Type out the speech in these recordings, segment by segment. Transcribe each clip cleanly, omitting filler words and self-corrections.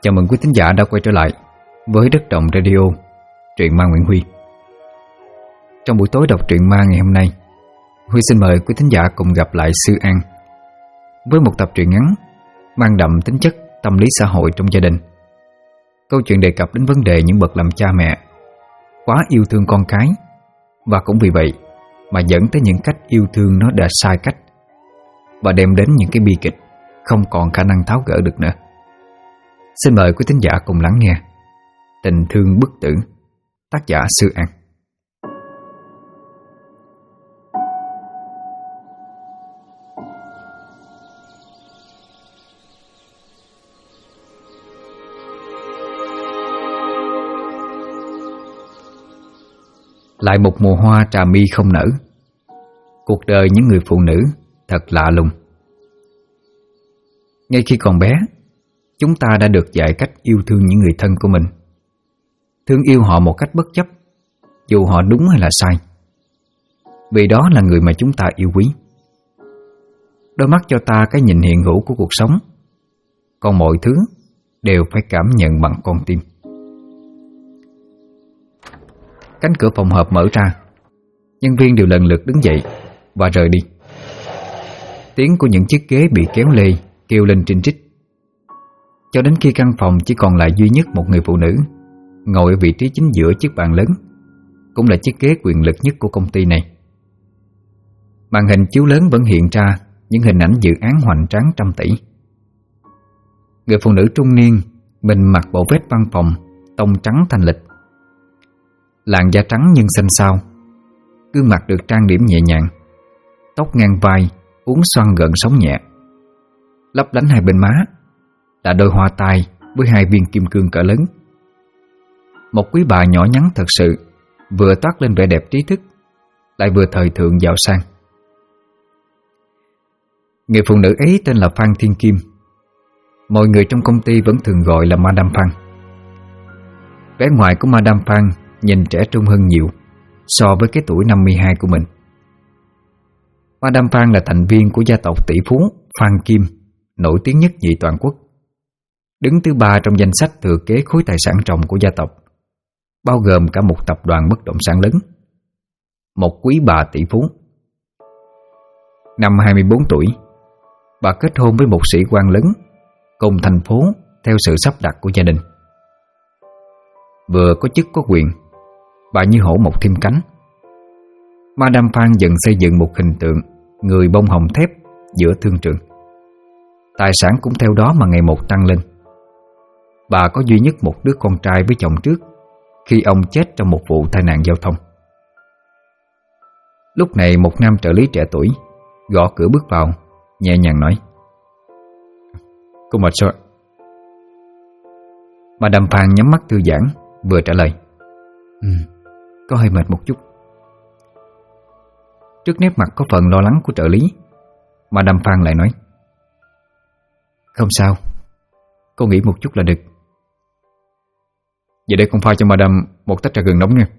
Chào mừng quý thính giả đã quay trở lại với Đất Động Radio, truyện ma Nguyễn Huy. Trong buổi tối đọc truyện ma ngày hôm nay, Huy xin mời quý thính giả cùng gặp lại Sư An với một tập truyện ngắn mang đậm tính chất tâm lý xã hội trong gia đình. Câu chuyện đề cập đến vấn đề những bậc làm cha mẹ quá yêu thương con cái, và cũng vì vậy mà dẫn tới những cách yêu thương nó đã sai cách, và đem đến những cái bi kịch không còn khả năng tháo gỡ được nữa. Xin mời quý thính giả cùng lắng nghe Tình Thương Bức Tử, tác giả Sư An. Lại một mùa hoa trà mi không nở. Cuộc đời những người phụ nữ thật lạ lùng. Ngay khi còn bé, chúng ta đã được dạy cách yêu thương những người thân của mình, thương yêu họ một cách bất chấp, dù họ đúng hay là sai, vì đó là người mà chúng ta yêu quý. Đôi mắt cho ta cái nhìn hiện hữu của cuộc sống, còn mọi thứ đều phải cảm nhận bằng con tim. Cánh cửa phòng họp mở ra, nhân viên đều lần lượt đứng dậy và rời đi. Tiếng của những chiếc ghế bị kéo lê kêu lên trinh trích, cho đến khi căn phòng chỉ còn lại duy nhất một người phụ nữ ngồi ở vị trí chính giữa chiếc bàn lớn, cũng là chiếc ghế quyền lực nhất của công ty này. Màn hình chiếu lớn vẫn hiện ra những hình ảnh dự án hoành tráng trăm tỷ. Người phụ nữ trung niên mình mặc bộ vest văn phòng tông trắng thanh lịch, làn da trắng nhưng xanh xao, gương mặt được trang điểm nhẹ nhàng, tóc ngang vai uốn xoăn gợn sóng nhẹ, lấp lánh hai bên má là đôi hoa tai với hai viên kim cương cỡ lớn. Một quý bà nhỏ nhắn thật sự, vừa toát lên vẻ đẹp trí thức, lại vừa thời thượng giàu sang. Người phụ nữ ấy tên là Phan Thiên Kim. Mọi người trong công ty vẫn thường gọi là Madame Phan. Vẻ ngoài của Madame Phan nhìn trẻ trung hơn nhiều so với cái tuổi 52 của mình. Madame Phan là thành viên của gia tộc tỷ phú Phan Kim, nổi tiếng nhất nhì toàn quốc, đứng thứ 3 trong danh sách thừa kế khối tài sản ròng của gia tộc, bao gồm cả một tập đoàn bất động sản lớn. Một quý bà tỷ phú. Năm 24 tuổi, bà kết hôn với một sĩ quan lớn cùng thành phố theo sự sắp đặt của gia đình. Vừa có chức có quyền, bà như hổ mọc thêm cánh. Madame Phan dần xây dựng một hình tượng người bông hồng thép giữa thương trường. Tài sản cũng theo đó mà ngày một tăng lên. Bà có duy nhất một đứa con trai với chồng trước, khi ông chết trong một vụ tai nạn giao thông. Lúc này một nam trợ lý trẻ tuổi gõ cửa bước vào, nhẹ nhàng nói: "Cô mệt sao?" Madame Phan nhắm mắt thư giãn, vừa trả lời: "Có hơi mệt một chút." Trước nét mặt có phần lo lắng của trợ lý, Madame Phan lại nói: "Không sao, cô nghỉ một chút là được." "Vậy để con pha cho Madame một tách trà gừng nóng nha."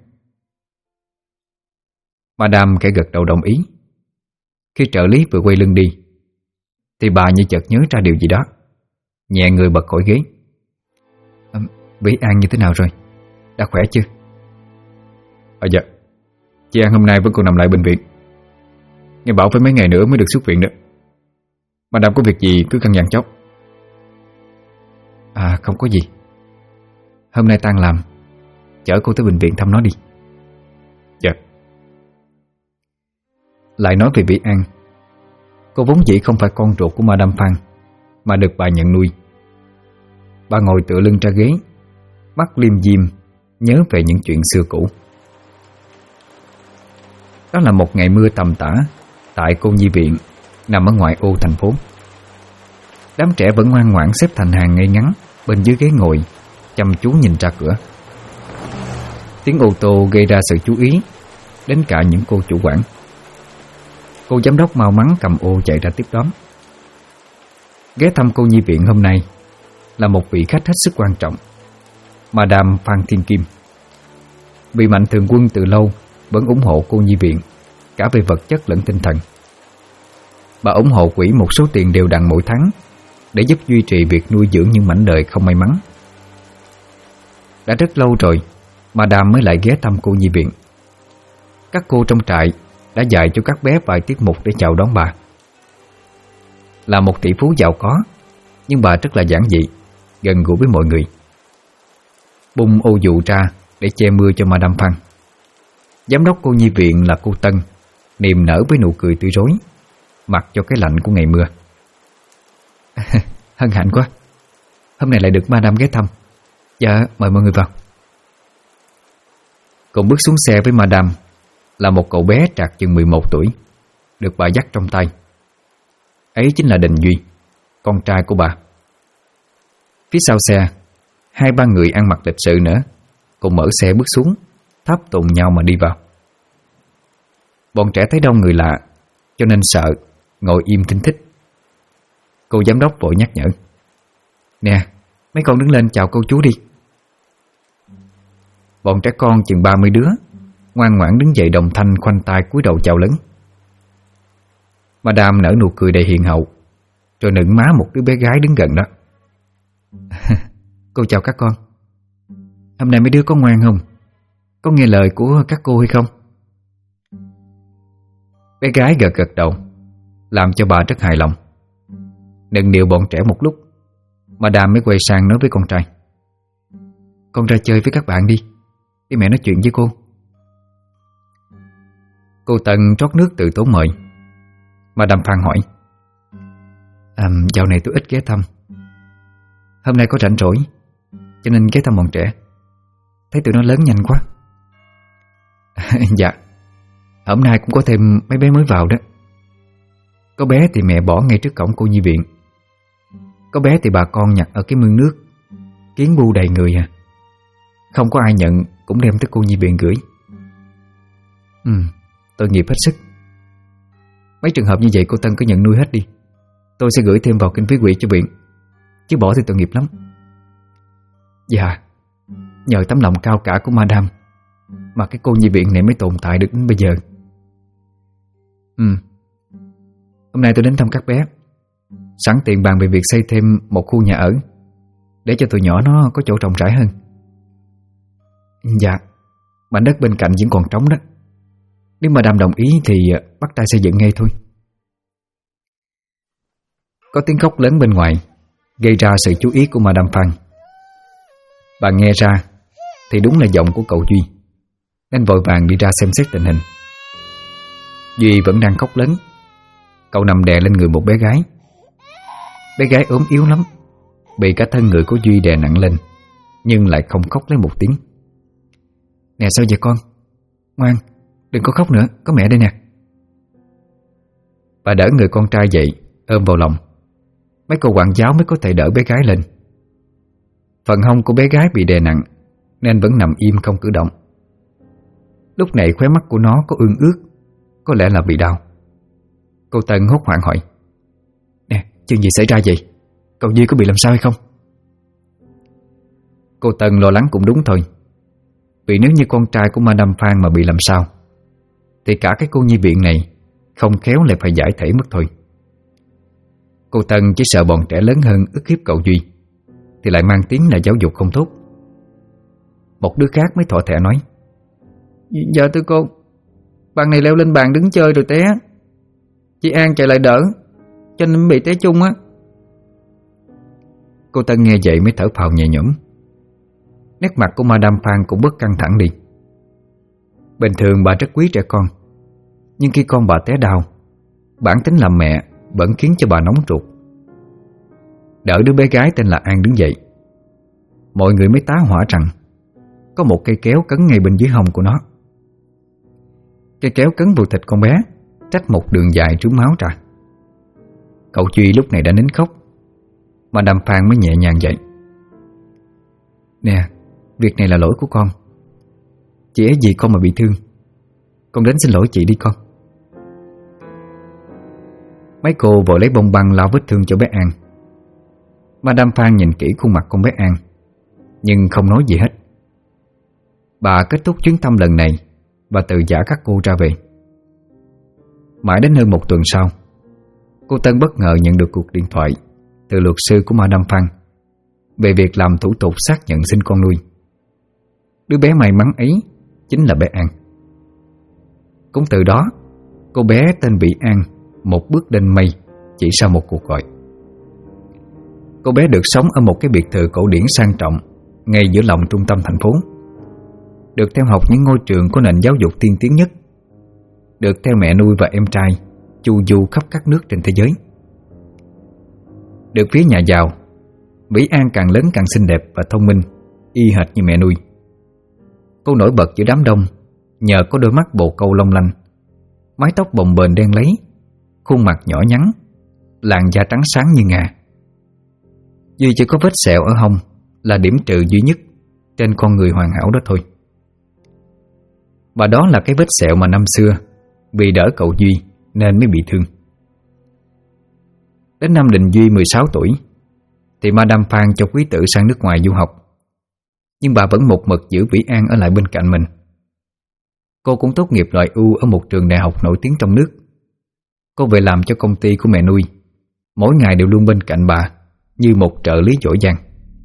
Madame khẽ gật đầu đồng ý. Khi trợ lý vừa quay lưng đi, thì bà như chợt nhớ ra điều gì đó, nhẹ người bật khỏi ghế. "Vĩ An như thế nào rồi? Đã khỏe chưa?" Dạ, chị An hôm nay vẫn còn nằm lại bệnh viện. Nghe bảo phải mấy ngày nữa mới được xuất viện nữa. Madame có việc gì cứ căn dặn cháu." Không có gì. Hôm nay tan làm, chở cô tới bệnh viện thăm nó đi." "Dạ." Lại nói về Vĩ An, cô vốn dĩ không phải con ruột của Madame Phan, mà được bà nhận nuôi. Bà ngồi tựa lưng ra ghế, mắt liêm diêm, nhớ về những chuyện xưa cũ. Đó là một ngày mưa tầm tã tại cô nhi viện nằm ở ngoại ô thành phố. Đám trẻ vẫn ngoan ngoãn xếp thành hàng ngay ngắn bên dưới ghế ngồi, chăm chú nhìn ra cửa. Tiếng ô tô gây ra sự chú ý đến cả những cô chủ quản. Cô giám đốc mau mắn cầm ô chạy ra tiếp đón. Ghé thăm cô nhi viện hôm nay là một vị khách hết sức quan trọng, Madame Phan Thiên Kim. Vị mạnh thường quân từ lâu vẫn ủng hộ cô nhi viện, cả về vật chất lẫn tinh thần. Bà ủng hộ quỹ một số tiền đều đặn mỗi tháng để giúp duy trì việc nuôi dưỡng những mảnh đời không may mắn Đã rất lâu rồi Madame mới lại ghé thăm cô nhi viện. Các cô trong trại đã dạy cho các bé vài tiết mục để chào đón bà. Là một tỷ phú giàu có, nhưng bà rất là giản dị, gần gũi với mọi người. Bung ô dù ra để che mưa cho Madame Phan. Giám đốc cô nhi viện là cô Tân niềm nở với nụ cười tươi rói, mặc cho cái lạnh của ngày mưa. Hân hạnh quá, hôm nay lại được Madame ghé thăm. Dạ, mời mọi người vào. Cùng bước xuống xe với Madame là một cậu bé trạc chừng 11 tuổi, được bà dắt trong tay. Ấy chính là Đình Duy, con trai của bà. Phía sau xe, 2-3 người ăn mặc lịch sự nữa cùng mở xe bước xuống, tháp tùng nhau mà đi vào. Bọn trẻ thấy đông người lạ cho nên sợ, ngồi im thinh thích. Cô giám đốc vội nhắc nhở: "Nè, mấy con đứng lên chào cô chú đi." Bọn trẻ con chừng 30 đứa ngoan ngoãn đứng dậy đồng thanh khoanh tay cúi đầu chào lớn. Madame nở nụ cười đầy hiền hậu, rồi nựng má một đứa bé gái đứng gần đó. "Cô chào các con. Hôm nay mấy đứa có ngoan không? Có nghe lời của các cô hay không?" Bé gái gật gật đầu, làm cho bà rất hài lòng. Nựng nịu bọn trẻ một lúc, Madame mới quay sang nói với con trai: "Con ra chơi với các bạn đi, để mẹ nói chuyện với cô." Cô Tân trót nước từ tốn mời. Madame Phan hỏi: "Dạo này tôi ít ghé thăm. Hôm nay có rảnh rỗi cho nên ghé thăm bọn trẻ. Thấy tụi nó lớn nhanh quá." "Dạ, hôm nay cũng có thêm mấy bé mới vào đó. Có bé thì mẹ bỏ ngay trước cổng cô nhi viện. Có bé thì bà con nhặt ở cái mương nước, kiến bu đầy người à. Không có ai nhận cũng đem tới cô nhi viện gửi. Tội nghiệp hết sức. Mấy trường hợp như vậy cô Tân cứ nhận nuôi hết đi. Tôi sẽ gửi thêm vào kinh phí quỹ cho viện, chứ bỏ thì tội nghiệp lắm." "Dạ, nhờ tấm lòng cao cả của Madame mà cái cô nhi viện này mới tồn tại được đến bây giờ." Hôm nay tôi đến thăm các bé, sẵn tiện bàn về việc xây thêm một khu nhà ở để cho tụi nhỏ nó có chỗ rộng rãi hơn." "Dạ, mảnh đất bên cạnh vẫn còn trống đó. Nếu Madame đồng ý thì bắt tay xây dựng ngay thôi." Có tiếng khóc lớn bên ngoài gây ra sự chú ý của Madame Phan. Bà nghe ra thì đúng là giọng của cậu Duy, nên vội vàng đi ra xem xét tình hình. Duy vẫn đang khóc lớn. Cậu nằm đè lên người một bé gái. Bé gái ốm yếu lắm, bị cả thân người của Duy đè nặng lên, nhưng lại không khóc lấy một tiếng. "Nè, sao vậy con? Ngoan, đừng có khóc nữa, có mẹ đây nè." Bà đỡ người con trai dậy, ôm vào lòng. Mấy cô quản giáo mới có thể đỡ bé gái lên. Phần hông của bé gái bị đè nặng nên vẫn nằm im không cử động. Lúc này khóe mắt của nó có ương ướt, có lẽ là bị đau. Cô Tân hốt hoảng hỏi: "Nè, chuyện gì xảy ra vậy? Cậu Duy có bị làm sao hay không?" Cô Tân lo lắng cũng đúng thôi, vì nếu như con trai của Madame Phan mà bị làm sao thì cả cái cô nhi viện này không khéo lại phải giải thể mất thôi. Cô Tân chỉ sợ bọn trẻ lớn hơn ức hiếp cậu Duy thì lại mang tiếng là giáo dục không tốt. Một đứa khác mới thỏ thẻ nói: "Dạ thưa cô, bạn này leo lên bàn đứng chơi rồi té. Chị An chạy lại đỡ cho nên bị té chung á." Cô Tân nghe vậy mới thở phào nhẹ nhõm. Nét mặt của Madame Phan cũng bớt căng thẳng đi. Bình thường bà rất quý trẻ con, nhưng khi con bà té đau, bản tính làm mẹ vẫn khiến cho bà nóng ruột. Đỡ đứa bé gái tên là An đứng dậy, mọi người mới tá hỏa rằng có một cây kéo cấn ngay bên dưới hông của nó. Cây kéo cấn vào thịt con bé, trách một đường dài trướng máu ra. Cậu Duy lúc này đã nín khóc. Madame Phan mới nhẹ nhàng dậy: "Nè, việc này là lỗi của con. Chị ấy vì con mà bị thương. Con đến xin lỗi chị đi con." Mấy cô vội lấy bông băng lau vết thương cho bé An. Madame Phan nhìn kỹ khuôn mặt con bé An, nhưng không nói gì hết. Bà kết thúc chuyến thăm lần này và từ giã các cô ra về. Mãi đến hơn một tuần sau, cô Tân bất ngờ nhận được cuộc điện thoại từ luật sư của Madame Phan về việc làm thủ tục xác nhận sinh con nuôi. Đứa bé may mắn ấy chính là bé An. Cũng từ đó, cô bé tên Vĩ An một bước lên mây chỉ sau một cuộc gọi. Cô bé được sống ở một cái biệt thự cổ điển sang trọng ngay giữa lòng trung tâm thành phố, được theo học những ngôi trường có nền giáo dục tiên tiến nhất, được theo mẹ nuôi và em trai chu du khắp các nước trên thế giới. Được phía nhà giàu, Vĩ An càng lớn càng xinh đẹp và thông minh, y hệt như mẹ nuôi. Cô nổi bật giữa đám đông nhờ có đôi mắt bồ câu long lanh, mái tóc bồng bềnh đen láy, khuôn mặt nhỏ nhắn, làn da trắng sáng như ngà. Duy chỉ có vết sẹo ở hông là điểm trừ duy nhất trên con người hoàn hảo đó thôi. Và đó là cái vết sẹo mà năm xưa vì đỡ cậu Duy nên mới bị thương. Đến năm Đình Duy 16 tuổi thì Madame Phan cho quý tử sang nước ngoài du học, nhưng bà vẫn một mực giữ Vĩ An ở lại bên cạnh mình. Cô cũng tốt nghiệp loại ưu ở một trường đại học nổi tiếng trong nước. Cô về làm cho công ty của mẹ nuôi, mỗi ngày đều luôn bên cạnh bà như một trợ lý giỏi giang.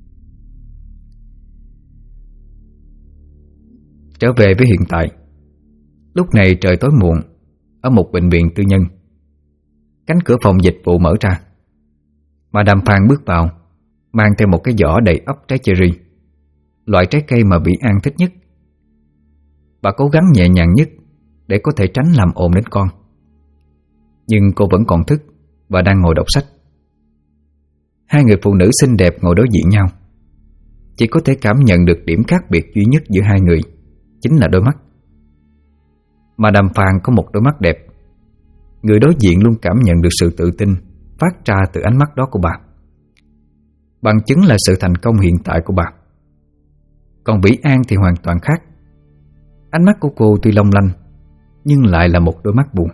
Trở về với hiện tại, lúc này trời tối muộn, ở một bệnh viện tư nhân, cánh cửa phòng dịch vụ mở ra. Madame Phan bước vào, mang theo một cái giỏ đầy ắp trái cherry, loại trái cây mà Vĩ An thích nhất. Bà cố gắng nhẹ nhàng nhất để có thể tránh làm ồn đến con, nhưng cô vẫn còn thức và đang ngồi đọc sách. Hai người phụ nữ xinh đẹp ngồi đối diện nhau. Chỉ có thể cảm nhận được điểm khác biệt duy nhất giữa hai người, chính là đôi mắt. Madame Phan có một đôi mắt đẹp. Người đối diện luôn cảm nhận được sự tự tin phát ra từ ánh mắt đó của bà, bằng chứng là sự thành công hiện tại của bà. Còn Vĩ An thì hoàn toàn khác. Ánh mắt của cô tuy long lanh, nhưng lại là một đôi mắt buồn.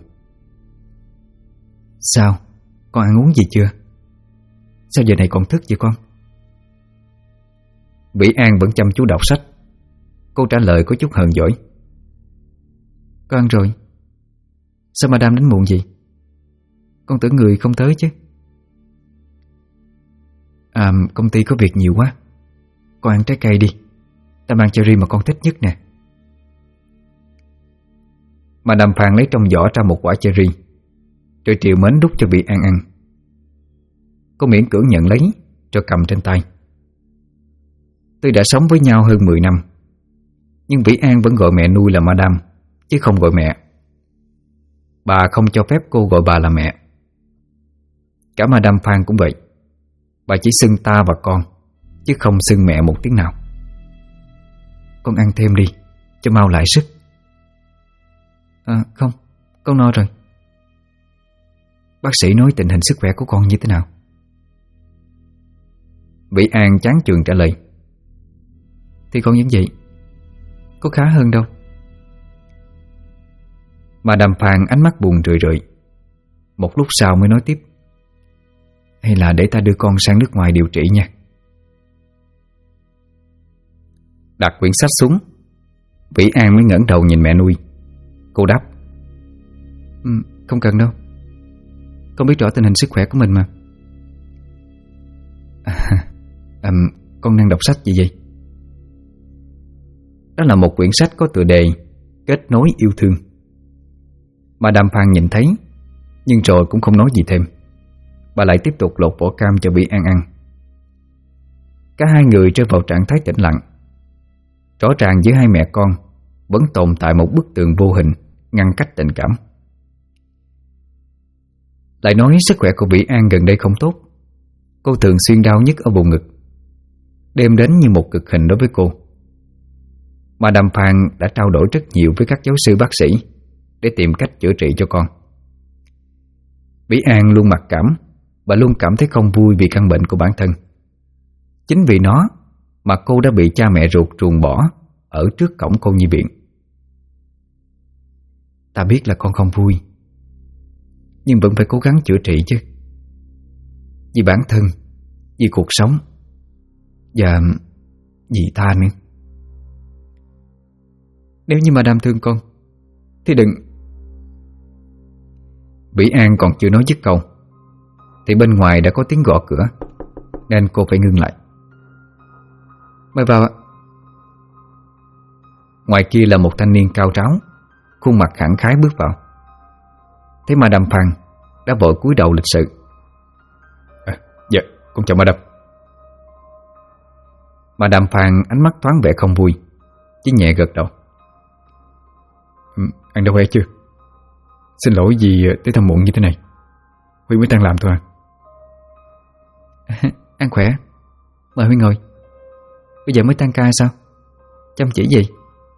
Sao? Con ăn uống gì chưa? Sao giờ này còn thức vậy con? Vĩ An vẫn chăm chú đọc sách. Cô trả lời có chút hờn dỗi. Con ăn rồi. Sao Madame đến muộn vậy? Con tưởng người không tới chứ. Công ty có việc nhiều quá. Con ăn trái cây đi. Ta mang cherry mà con thích nhất nè. Madame Phan lấy trong giỏ ra một quả cherry, rồi triều mến đút cho Vĩ An ăn. Cô miễn cưỡng nhận lấy rồi cầm trên tay. Tuy đã sống với nhau hơn 10 năm, nhưng Vĩ An vẫn gọi mẹ nuôi là Madame, chứ không gọi mẹ. Bà không cho phép cô gọi bà là mẹ. Cả Madame Phan cũng vậy. Bà chỉ xưng ta và con, chứ không xưng mẹ một tiếng nào. Con ăn thêm đi, cho mau lại sức. Không, con no rồi. Bác sĩ nói tình hình sức khỏe của con như thế nào? Vĩ An chán chường trả lời. Thì con vẫn vậy, có khá hơn đâu. Madame Phan ánh mắt buồn rười rượi. Một lúc sau mới nói tiếp. Hay là để ta đưa con sang nước ngoài điều trị nha. Đặt quyển sách xuống, Vĩ An mới ngẩng đầu nhìn mẹ nuôi. Cô đáp. Không cần đâu. Con biết rõ tình hình sức khỏe của mình mà. Con đang đọc sách gì vậy? Đó là một quyển sách có tựa đề Kết nối yêu thương. Madame Phan nhìn thấy, nhưng rồi cũng không nói gì thêm. Bà lại tiếp tục lột vỏ cam cho Vĩ An ăn. Cả hai người rơi vào trạng thái tĩnh lặng. Rõ ràng giữa hai mẹ con vẫn tồn tại một bức tường vô hình ngăn cách tình cảm. Lại nói sức khỏe của Vĩ An gần đây không tốt. Cô thường xuyên đau nhức ở vùng ngực, đêm đến như một cực hình đối với cô. Madame Phan đã trao đổi rất nhiều với các giáo sư bác sĩ để tìm cách chữa trị cho con. Vĩ An luôn mặc cảm và luôn cảm thấy không vui vì căn bệnh của bản thân. Chính vì nó mà cô đã bị cha mẹ ruột ruồng bỏ ở trước cổng cô nhi viện. Ta biết là con không vui, nhưng vẫn phải cố gắng chữa trị chứ. Vì bản thân, vì cuộc sống, và vì ta nữa. Nếu như Madame thương con thì đừng. Vĩ An còn chưa nói dứt câu thì bên ngoài đã có tiếng gõ cửa, nên cô phải ngưng lại. Mời vào ạ. Ngoài kia là một thanh niên cao ráo, khuôn mặt khẳng khái bước vào. Thấy Madame Phan đã vội cúi đầu lịch sự. Dạ, con chào Madame. Madame Phan ánh mắt thoáng vẻ không vui, chỉ nhẹ gật đầu. Anh đã khỏe chưa? Xin lỗi vì tới thăm muộn như thế này. Huy mới đang làm thôi à. Anh khỏe. Mời Huy ngồi. Bây giờ mới tan ca sao? Chăm chỉ gì?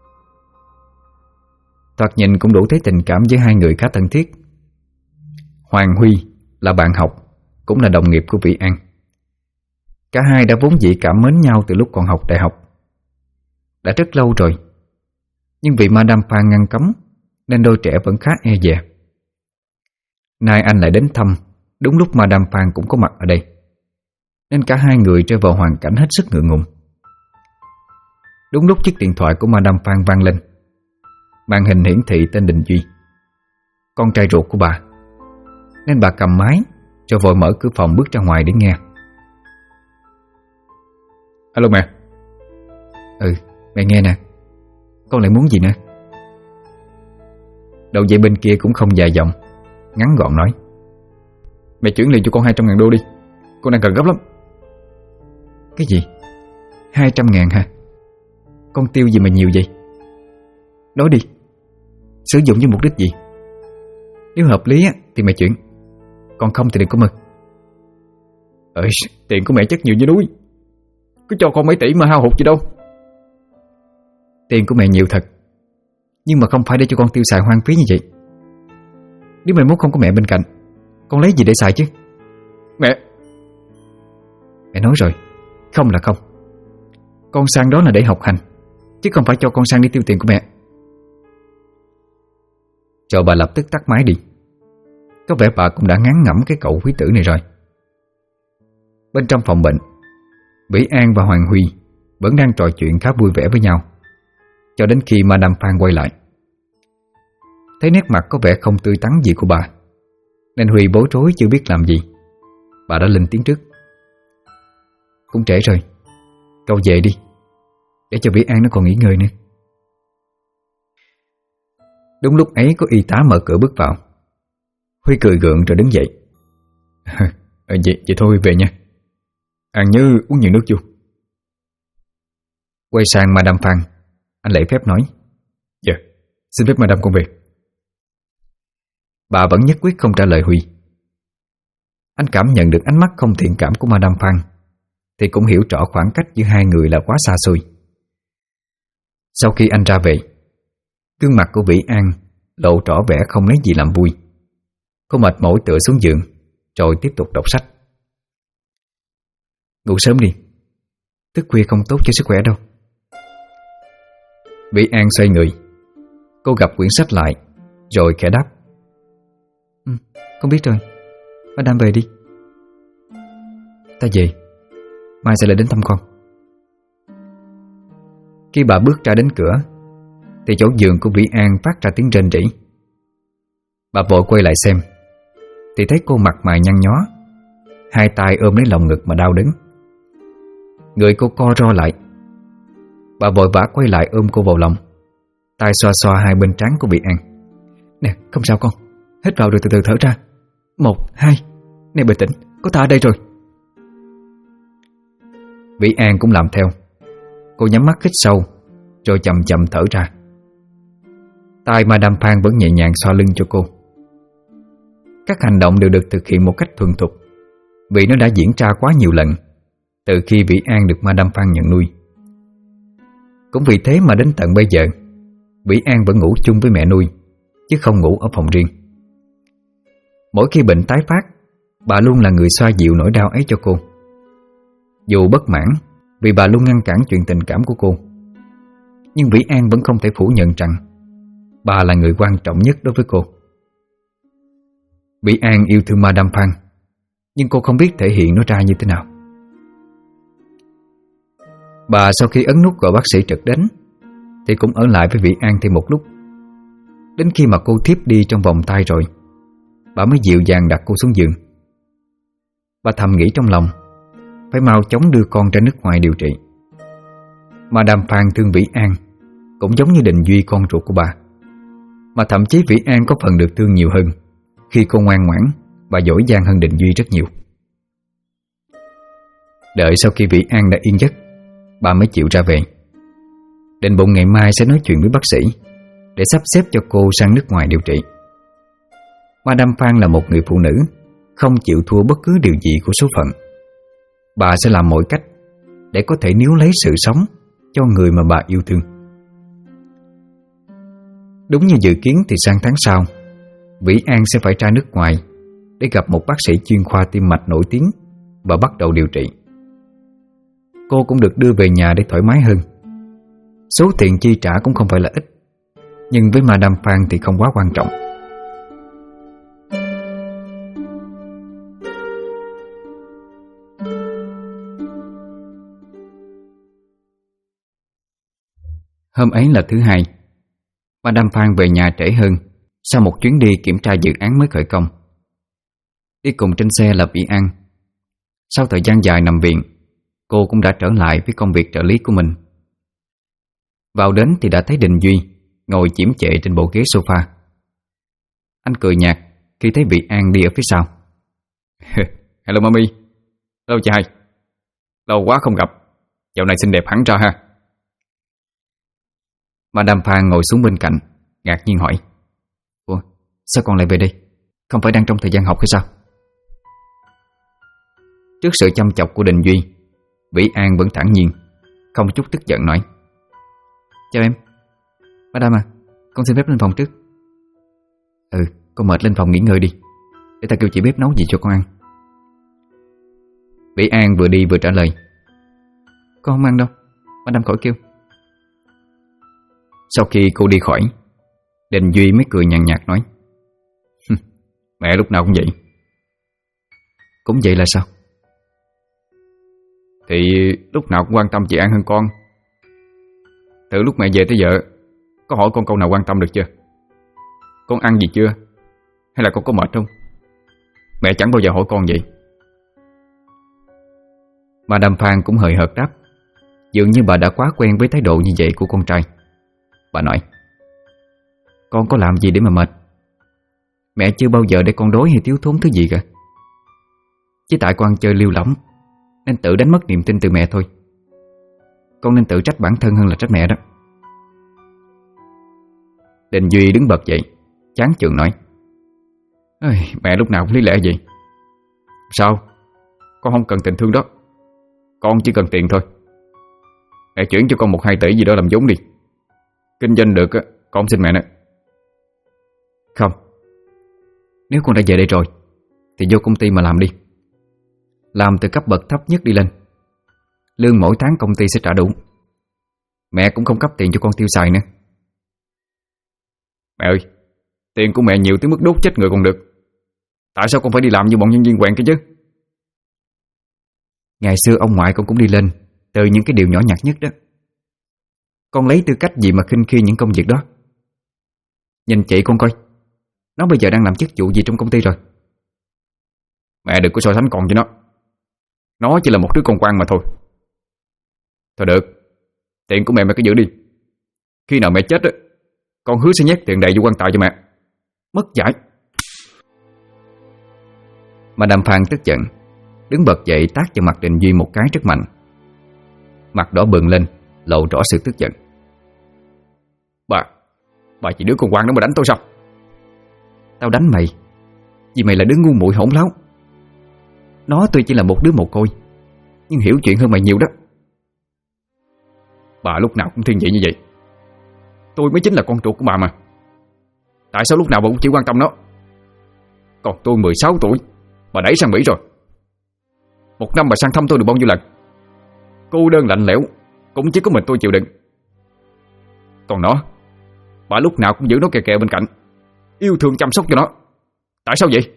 Thoạt nhìn cũng đủ thấy tình cảm với hai người khá thân thiết. Hoàng Huy là bạn học, cũng là đồng nghiệp của Vĩ An. Cả hai đã vốn dĩ cảm mến nhau từ lúc còn học đại học. Đã rất lâu rồi, nhưng vì Madame Phan ngăn cấm nên đôi trẻ vẫn khá e dè. Nay anh lại đến thăm đúng lúc Madame Phan cũng có mặt ở đây, nên cả hai người rơi vào hoàn cảnh hết sức ngượng ngùng. Đúng lúc chiếc điện thoại của Madame Phan vang lên, màn hình hiển thị tên Đình Duy, con trai ruột của bà, nên bà cầm máy rồi vội mở cửa phòng bước ra ngoài để nghe. Alo mẹ. Mẹ nghe nè. Con lại muốn gì nữa? Đầu dây bên kia cũng không dài dòng, ngắn gọn nói. Mẹ chuyển liền cho con 200.000 đô đi. Con đang cần gấp lắm. Cái gì? 200.000 hả? Con tiêu gì mà nhiều vậy? Nói đi. Sử dụng với mục đích gì? Nếu hợp lý thì mẹ chuyển, còn không thì đừng có mừng. Tiền của mẹ chắc nhiều như núi. Cứ cho con mấy tỷ mà hao hụt gì đâu. Tiền của mẹ nhiều thật, nhưng mà không phải để cho con tiêu xài hoang phí như vậy. Nếu mai mốt không có mẹ bên cạnh, con lấy gì để xài chứ? Mẹ nói rồi, không là không. Con sang đó là để học hành, chứ không phải cho con sang đi tiêu tiền của mẹ. Rồi bà lập tức tắt máy đi. Có vẻ bà cũng đã ngán ngẩm cái cậu quý tử này rồi. Bên trong phòng bệnh, Vĩ An và Hoàng Huy vẫn đang trò chuyện khá vui vẻ với nhau, cho đến khi Madame Phan quay lại. Thấy nét mặt có vẻ không tươi tắn gì của bà, nên Huy bối rối chưa biết làm gì. Bà đã lên tiếng trước. Cũng trễ rồi, cậu về đi, để cho Vĩ An nó còn nghỉ ngơi nữa. Đúng lúc ấy có y tá mở cửa bước vào. Huy cười gượng rồi đứng dậy. Vậy thôi về nha. An nhớ uống nhiều nước vô. Quay sang Madame Phan, anh lễ phép nói. Dạ, xin phép Madame con về. Bà vẫn nhất quyết không trả lời Huy. Anh cảm nhận được ánh mắt không thiện cảm của Madame Phan, thì cũng hiểu rõ khoảng cách giữa hai người là quá xa xôi. Sau khi anh ra về, gương mặt của Vĩ An lộ rõ vẻ không lấy gì làm vui. Cô mệt mỏi tựa xuống giường, rồi tiếp tục đọc sách. Ngủ sớm đi, thức khuya không tốt cho sức khỏe đâu. Vĩ An xoay người. Cô gặp quyển sách lại, rồi khẽ đáp. Con biết rồi, Madame về đi. Ta về, mai sẽ lại đến thăm con. Khi bà bước ra đến cửa, thì chỗ giường của Vĩ An phát ra tiếng rên rỉ. Bà vội quay lại xem, thì thấy cô mặt mày nhăn nhó, hai tay ôm lấy lòng ngực mà đau đớn. Người cô co ro lại. Bà vội vã quay lại ôm cô vào lòng, tay xoa xoa hai bên trán của Vĩ An. Nè, không sao con, hít vào rồi từ từ thở ra. 1, 2. Nè bình tĩnh, có ta ở đây rồi. Vĩ An cũng làm theo. Cô nhắm mắt hít sâu, rồi chậm chậm thở ra. Tay Madame Phan vẫn nhẹ nhàng xoa lưng cho cô. Các hành động đều được thực hiện một cách thuần thục, vì nó đã diễn ra quá nhiều lần từ khi Vĩ An được Madame Phan nhận nuôi. Cũng vì thế mà đến tận bây giờ, Vĩ An vẫn ngủ chung với mẹ nuôi, chứ không ngủ ở phòng riêng. Mỗi khi bệnh tái phát, bà luôn là người xoa dịu nỗi đau ấy cho cô. Dù bất mãn vì bà luôn ngăn cản chuyện tình cảm của cô, nhưng Vĩ An vẫn không thể phủ nhận rằng bà là người quan trọng nhất đối với cô. Vĩ An yêu thương Madame Phan, nhưng cô không biết thể hiện nó ra như thế nào. Bà sau khi ấn nút gọi bác sĩ trực đến, thì cũng ở lại với Vĩ An thêm một lúc. Đến khi mà cô thiếp đi trong vòng tay rồi, bà mới dịu dàng đặt cô xuống giường. Bà thầm nghĩ trong lòng, phải mau chóng đưa con ra nước ngoài điều trị. Madame Phan thương Vĩ An, cũng giống như Đình Duy con ruột của bà, mà thậm chí Vĩ An có phần được thương nhiều hơn khi cô ngoan ngoãn và giỏi giang hơn Đình Duy rất nhiều. Đợi sau khi Vĩ An đã yên giấc, bà mới chịu ra về. Định bụng ngày mai sẽ nói chuyện với bác sĩ để sắp xếp cho cô sang nước ngoài điều trị. Madame Phan là một người phụ nữ không chịu thua bất cứ điều gì của số phận. Bà sẽ làm mọi cách để có thể níu lấy sự sống cho người mà bà yêu thương. Đúng như dự kiến thì sang tháng sau, Vĩ An sẽ phải ra nước ngoài để gặp một bác sĩ chuyên khoa tim mạch nổi tiếng và bắt đầu điều trị. Cô cũng được đưa về nhà để thoải mái hơn. Số tiền chi trả cũng không phải là ít, nhưng với Madame Phan thì không quá quan trọng. Hôm ấy là thứ hai. Madame Phan về nhà trễ hơn sau một chuyến đi kiểm tra dự án mới khởi công. Đi cùng trên xe là Vĩ An. Sau thời gian dài nằm viện, cô cũng đã trở lại với công việc trợ lý của mình. Vào đến thì đã thấy Đình Duy ngồi chiếm chệ trên bộ ghế sofa. Anh cười nhạt khi thấy Vĩ An đi ở phía sau. Hello Mami. Hello chị hai. Lâu quá không gặp. Dạo này xinh đẹp hẳn ra ha. Madame Phan ngồi xuống bên cạnh, ngạc nhiên hỏi: Ủa, sao con lại về đây? Không phải đang trong thời gian học hay sao? Trước sự chăm chọc của Đình Duy, Vĩ An vẫn thản nhiên, không chút tức giận nói: Chào em. Madame à, con xin phép lên phòng trước. Con mệt lên phòng nghỉ ngơi đi, để ta kêu chị bếp nấu gì cho con ăn. Vĩ An vừa đi vừa trả lời: Con không ăn đâu, Madame khỏi kêu. Sau khi cô đi khỏi, Đình Duy mới cười nhàn nhạt nói: Mẹ lúc nào cũng vậy. Cũng vậy là sao? Thì lúc nào cũng quan tâm chị An hơn con. Từ lúc mẹ về tới giờ, có hỏi con câu nào quan tâm được chưa? Con ăn gì chưa? Hay là con có mệt không? Mẹ chẳng bao giờ hỏi con vậy. Madame Phan cũng hời hợt đáp, dường như bà đã quá quen với thái độ như vậy của con trai. Bà nói: Con có làm gì để mà mệt? Mẹ chưa bao giờ để con đói hay thiếu thốn thứ gì cả. Chỉ tại con chơi liêu lỏng nên tự đánh mất niềm tin từ mẹ thôi. Con nên tự trách bản thân hơn là trách mẹ đó. Đình Duy đứng bật dậy, chán chường nói: Mẹ lúc nào cũng lý lẽ vậy. Sao? Con không cần tình thương đó. Con chỉ cần tiền thôi. Mẹ chuyển cho con 1-2 tỷ gì đó làm vốn đi. Kinh doanh được con xin mẹ nữa. Không. Nếu con đã về đây rồi thì vô công ty mà làm đi. Làm từ cấp bậc thấp nhất đi lên. Lương mỗi tháng công ty sẽ trả đủ. Mẹ cũng không cấp tiền cho con tiêu xài nữa. Mẹ ơi, tiền của mẹ nhiều tới mức đốt chết người còn được. Tại sao con phải đi làm như bọn nhân viên quèn kia chứ? Ngày xưa ông ngoại con cũng đi lên từ những cái điều nhỏ nhặt nhất đó. Con lấy tư cách gì mà khinh khi những công việc đó? Nhìn chị con coi, nó bây giờ đang làm chức vụ gì trong công ty rồi? Mẹ đừng có so sánh con với nó. Nó chỉ là một đứa con quan mà thôi. Thôi được, tiền của mẹ cứ giữ đi. Khi nào mẹ chết á, con hứa sẽ nhét tiền đầy vô quan tài cho mẹ. Mất dạy. Madame Phan tức giận, đứng bật dậy tát vào mặt Đình Duy một cái rất mạnh. Mặt đỏ bừng lên, lộ rõ sự tức giận. Bà chỉ đứa con quan đó mà đánh tôi sao? Tao đánh mày vì mày là đứa ngu muội hỗn láo. Nó tuy chỉ là một đứa mồ côi, nhưng hiểu chuyện hơn mày nhiều đó. Bà lúc nào cũng thiên vị như vậy. Tôi mới chính là con ruột của bà mà. Tại sao lúc nào bà cũng chỉ quan tâm nó? Còn tôi 16 tuổi, bà đẩy sang Mỹ rồi. Một năm bà sang thăm tôi được bao nhiêu lần? Cô đơn lạnh lẽo cũng chỉ có mình tôi chịu đựng. Còn nó, bà lúc nào cũng giữ nó kè kè bên cạnh, yêu thương chăm sóc cho nó. Tại sao vậy?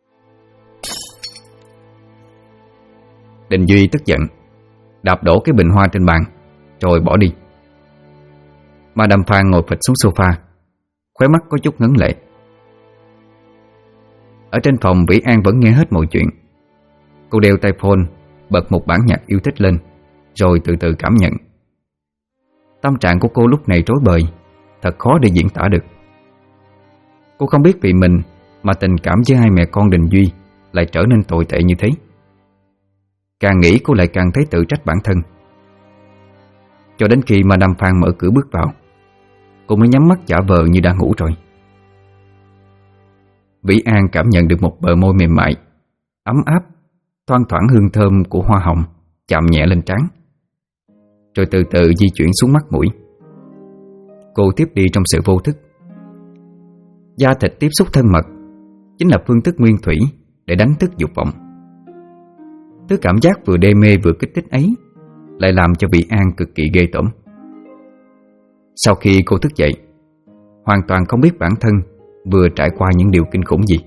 Đình Duy tức giận, đạp đổ cái bình hoa trên bàn rồi bỏ đi. Madame Phan ngồi phịch xuống sofa, khóe mắt có chút ngấn lệ. Ở trên phòng, Vĩ An vẫn nghe hết mọi chuyện. Cô đeo tai phone, bật một bản nhạc yêu thích lên, rồi từ từ cảm nhận. Tâm trạng của cô lúc này rối bời, thật khó để diễn tả được. Cô không biết vì mình mà tình cảm với hai mẹ con Đình Duy lại trở nên tồi tệ như thế. Càng nghĩ cô lại càng thấy tự trách bản thân. Cho đến khi mà Nam Phan mở cửa bước vào, cô mới nhắm mắt giả vờ như đã ngủ rồi. Vĩ An cảm nhận được một bờ môi mềm mại, ấm áp, thoang thoảng hương thơm của hoa hồng chạm nhẹ lên trán, rồi từ từ di chuyển xuống mắt mũi. Cô tiếp đi trong sự vô thức. Da thịt tiếp xúc thân mật chính là phương thức nguyên thủy để đánh thức dục vọng. Thứ cảm giác vừa đê mê vừa kích thích ấy lại làm cho Vĩ An cực kỳ ghê tởm. Sau khi cô thức dậy, hoàn toàn không biết bản thân vừa trải qua những điều kinh khủng gì.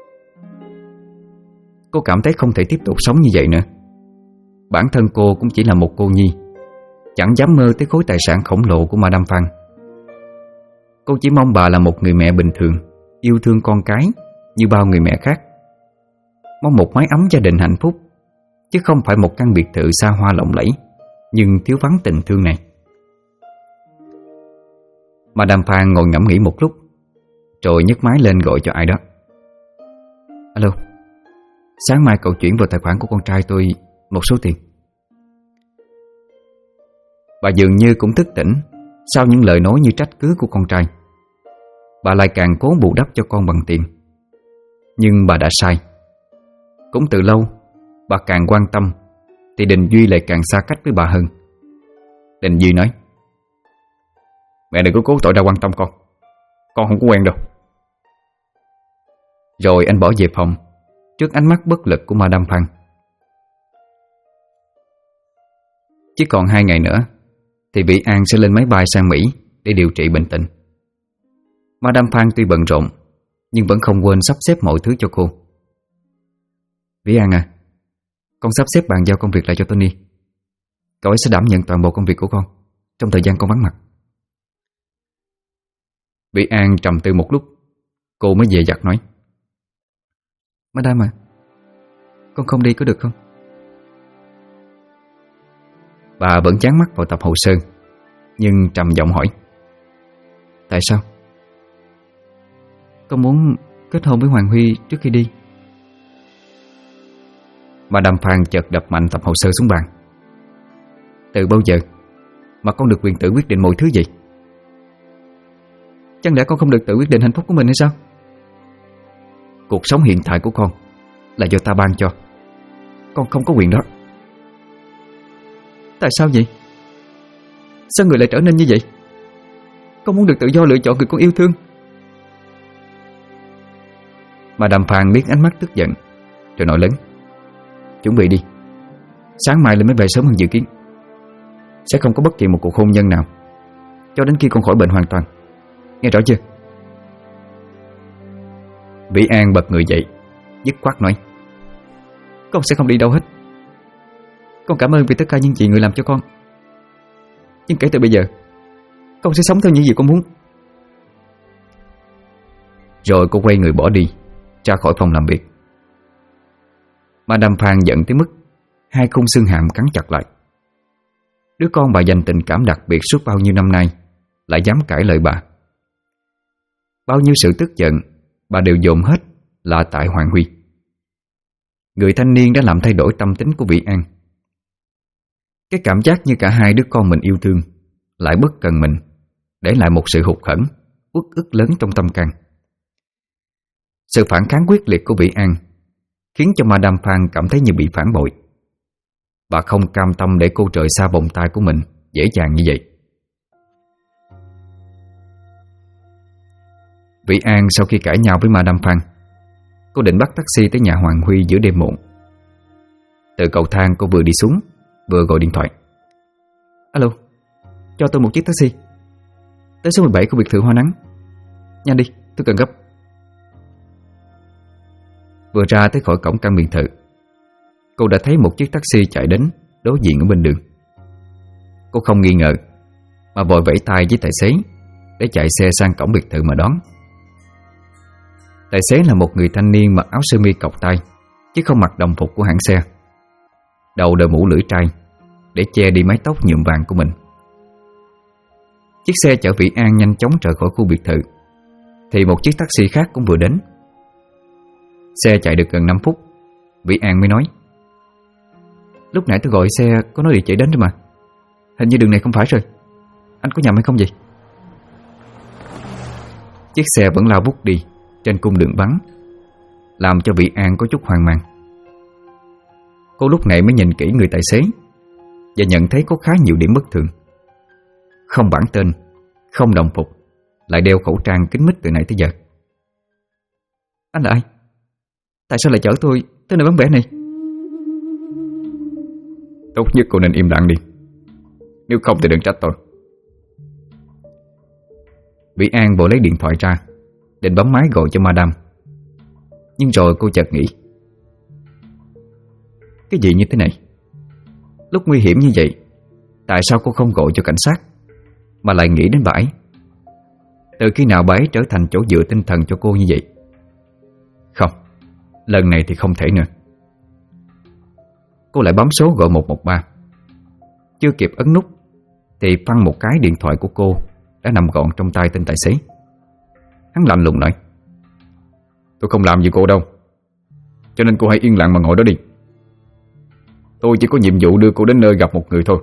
Cô cảm thấy không thể tiếp tục sống như vậy nữa. Bản thân cô cũng chỉ là một cô nhi, chẳng dám mơ tới khối tài sản khổng lồ của Madame Phan. Cô chỉ mong bà là một người mẹ bình thường, yêu thương con cái như bao người mẹ khác. Mong một mái ấm gia đình hạnh phúc, chứ không phải một căn biệt thự xa hoa lộng lẫy nhưng thiếu vắng tình thương này. Madame Phan ngồi ngẫm nghĩ một lúc, rồi nhấc máy lên gọi cho ai đó. Alo, sáng mai cậu chuyển vào tài khoản của con trai tôi một số tiền. Bà dường như cũng thức tỉnh sau những lời nói như trách cứ của con trai. Bà lại càng cố bù đắp cho con bằng tiền. Nhưng bà đã sai. Cũng từ lâu, bà càng quan tâm thì Đình Duy lại càng xa cách với bà hơn. Đình Duy nói: Mẹ đừng có cố tỏ ra quan tâm con không có quen đâu. Rồi anh bỏ về phòng trước ánh mắt bất lực của Madame Phan. Chỉ còn 2 ngày nữa thì Vĩ An sẽ lên máy bay sang Mỹ để điều trị bệnh tình. Madame Phan tuy bận rộn nhưng vẫn không quên sắp xếp mọi thứ cho cô. Vĩ An à, con sắp xếp bàn giao công việc lại cho Tony. Cậu ấy sẽ đảm nhận toàn bộ công việc của con trong thời gian con vắng mặt. Vĩ An trầm tư một lúc, cô mới dè dặt nói: Madame à, con không đi có được không? Bà vẫn dán mắt vào tập hồ sơ, nhưng trầm giọng hỏi: Tại sao? Con muốn kết hôn với Hoàng Huy trước khi đi. Madame Phan chợt đập mạnh tập hồ sơ xuống bàn. Từ bao giờ mà con được quyền tự quyết định mọi thứ vậy? Chẳng lẽ con không được tự quyết định hạnh phúc của mình hay sao? Cuộc sống hiện tại của con là do ta ban cho. Con không có quyền đó. Tại sao vậy? Sao người lại trở nên như vậy? Con muốn được tự do lựa chọn người con yêu thương. Madame Phan liếc ánh mắt tức giận rồi nói lớn: Chuẩn bị đi, sáng mai lên máy bay sớm hơn dự kiến. Sẽ không có bất kỳ một cuộc hôn nhân nào cho đến khi con khỏi bệnh hoàn toàn. Nghe rõ chưa? Vĩ An bật người dậy, dứt khoát nói: Con sẽ không đi đâu hết. Con cảm ơn vì tất cả những gì người làm cho con. Nhưng kể từ bây giờ, con sẽ sống theo những gì con muốn. Rồi cô quay người bỏ đi, ra khỏi phòng làm việc. Madame Phan giận tới mức 2 khung xương hàm cắn chặt lại. Đứa con bà dành tình cảm đặc biệt suốt bao nhiêu năm nay lại dám cãi lời bà. Bao nhiêu sự tức giận bà đều dồn hết là tại Hoàng Huy. Người thanh niên đã làm thay đổi tâm tính của Vĩ An. Cái cảm giác như cả hai đứa con mình yêu thương lại bất cần mình, để lại một sự hụt hẫng, uất ức lớn trong tâm can. Sự phản kháng quyết liệt của Vĩ An khiến cho Madame Phan cảm thấy như bị phản bội. Bà không cam tâm để cô rời xa vòng tay của mình dễ dàng như vậy. Vĩ An sau khi cãi nhau với Madame Phan, cô định bắt taxi tới nhà Hoàng Huy giữa đêm muộn. Từ cầu thang cô vừa đi xuống vừa gọi điện thoại: Alo, cho tôi một chiếc taxi tới số 17 của biệt thự Hoa Nắng. Nhanh đi, tôi cần gấp. Vừa ra tới khỏi cổng căn biệt thự, cô đã thấy một chiếc taxi chạy đến đối diện ở bên đường. Cô không nghi ngờ mà vội vẫy tay với tài xế để chạy xe sang cổng biệt thự mà đón. Tài xế là một người thanh niên mặc áo sơ mi cộc tay, chứ không mặc đồng phục của hãng xe. Đầu đội mũ lưỡi trai để che đi mái tóc nhuộm vàng của mình. Chiếc xe chở Vĩ An nhanh chóng rời khỏi khu biệt thự thì một chiếc taxi khác cũng vừa đến. Xe chạy được gần 5 phút, Vĩ An mới nói: "Lúc nãy tôi gọi xe có nói địa chỉ đến rồi mà. Hình như đường này không phải rồi. Anh có nhầm hay không vậy?" Chiếc xe vẫn lao vút đi trên cung đường vắng, làm cho Vĩ An có chút hoang mang. Cô lúc này mới nhìn kỹ người tài xế và nhận thấy có khá nhiều điểm bất thường. Không bản tên, không đồng phục, lại đeo khẩu trang kín mít từ nãy tới giờ. "Anh là ai? Tại sao lại chở tôi tới nơi vắng vẻ này?" "Tốt nhất cô nên im lặng đi, nếu không thì đừng trách tôi." Vĩ An vội lấy điện thoại ra, định bấm máy gọi cho Madam. Nhưng rồi cô chợt nghĩ, cái gì như thế này? Lúc nguy hiểm như vậy, tại sao cô không gọi cho cảnh sát mà lại nghĩ đến bà ấy? Từ khi nào bà ấy trở thành chỗ dựa tinh thần cho cô như vậy? Không, lần này thì không thể nữa. Cô lại bấm số gọi 113. Chưa kịp ấn nút thì phăng một cái, điện thoại của cô đã nằm gọn trong tay tên tài xế. Hắn lạnh lùng nói: "Tôi không làm gì cô đâu, cho nên cô hãy yên lặng mà ngồi đó đi. Tôi chỉ có nhiệm vụ đưa cô đến nơi gặp một người thôi."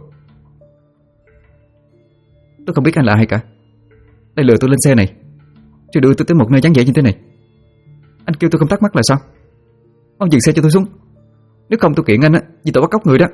"Tôi không biết anh là ai cả. Đây lừa tôi lên xe này rồi đưa tôi tới một nơi vắng vẻ như thế này. Anh kêu tôi không thắc mắc là sao? Ông dừng xe cho tôi xuống, nếu không tôi kiện anh vì tội bắt cóc người đó."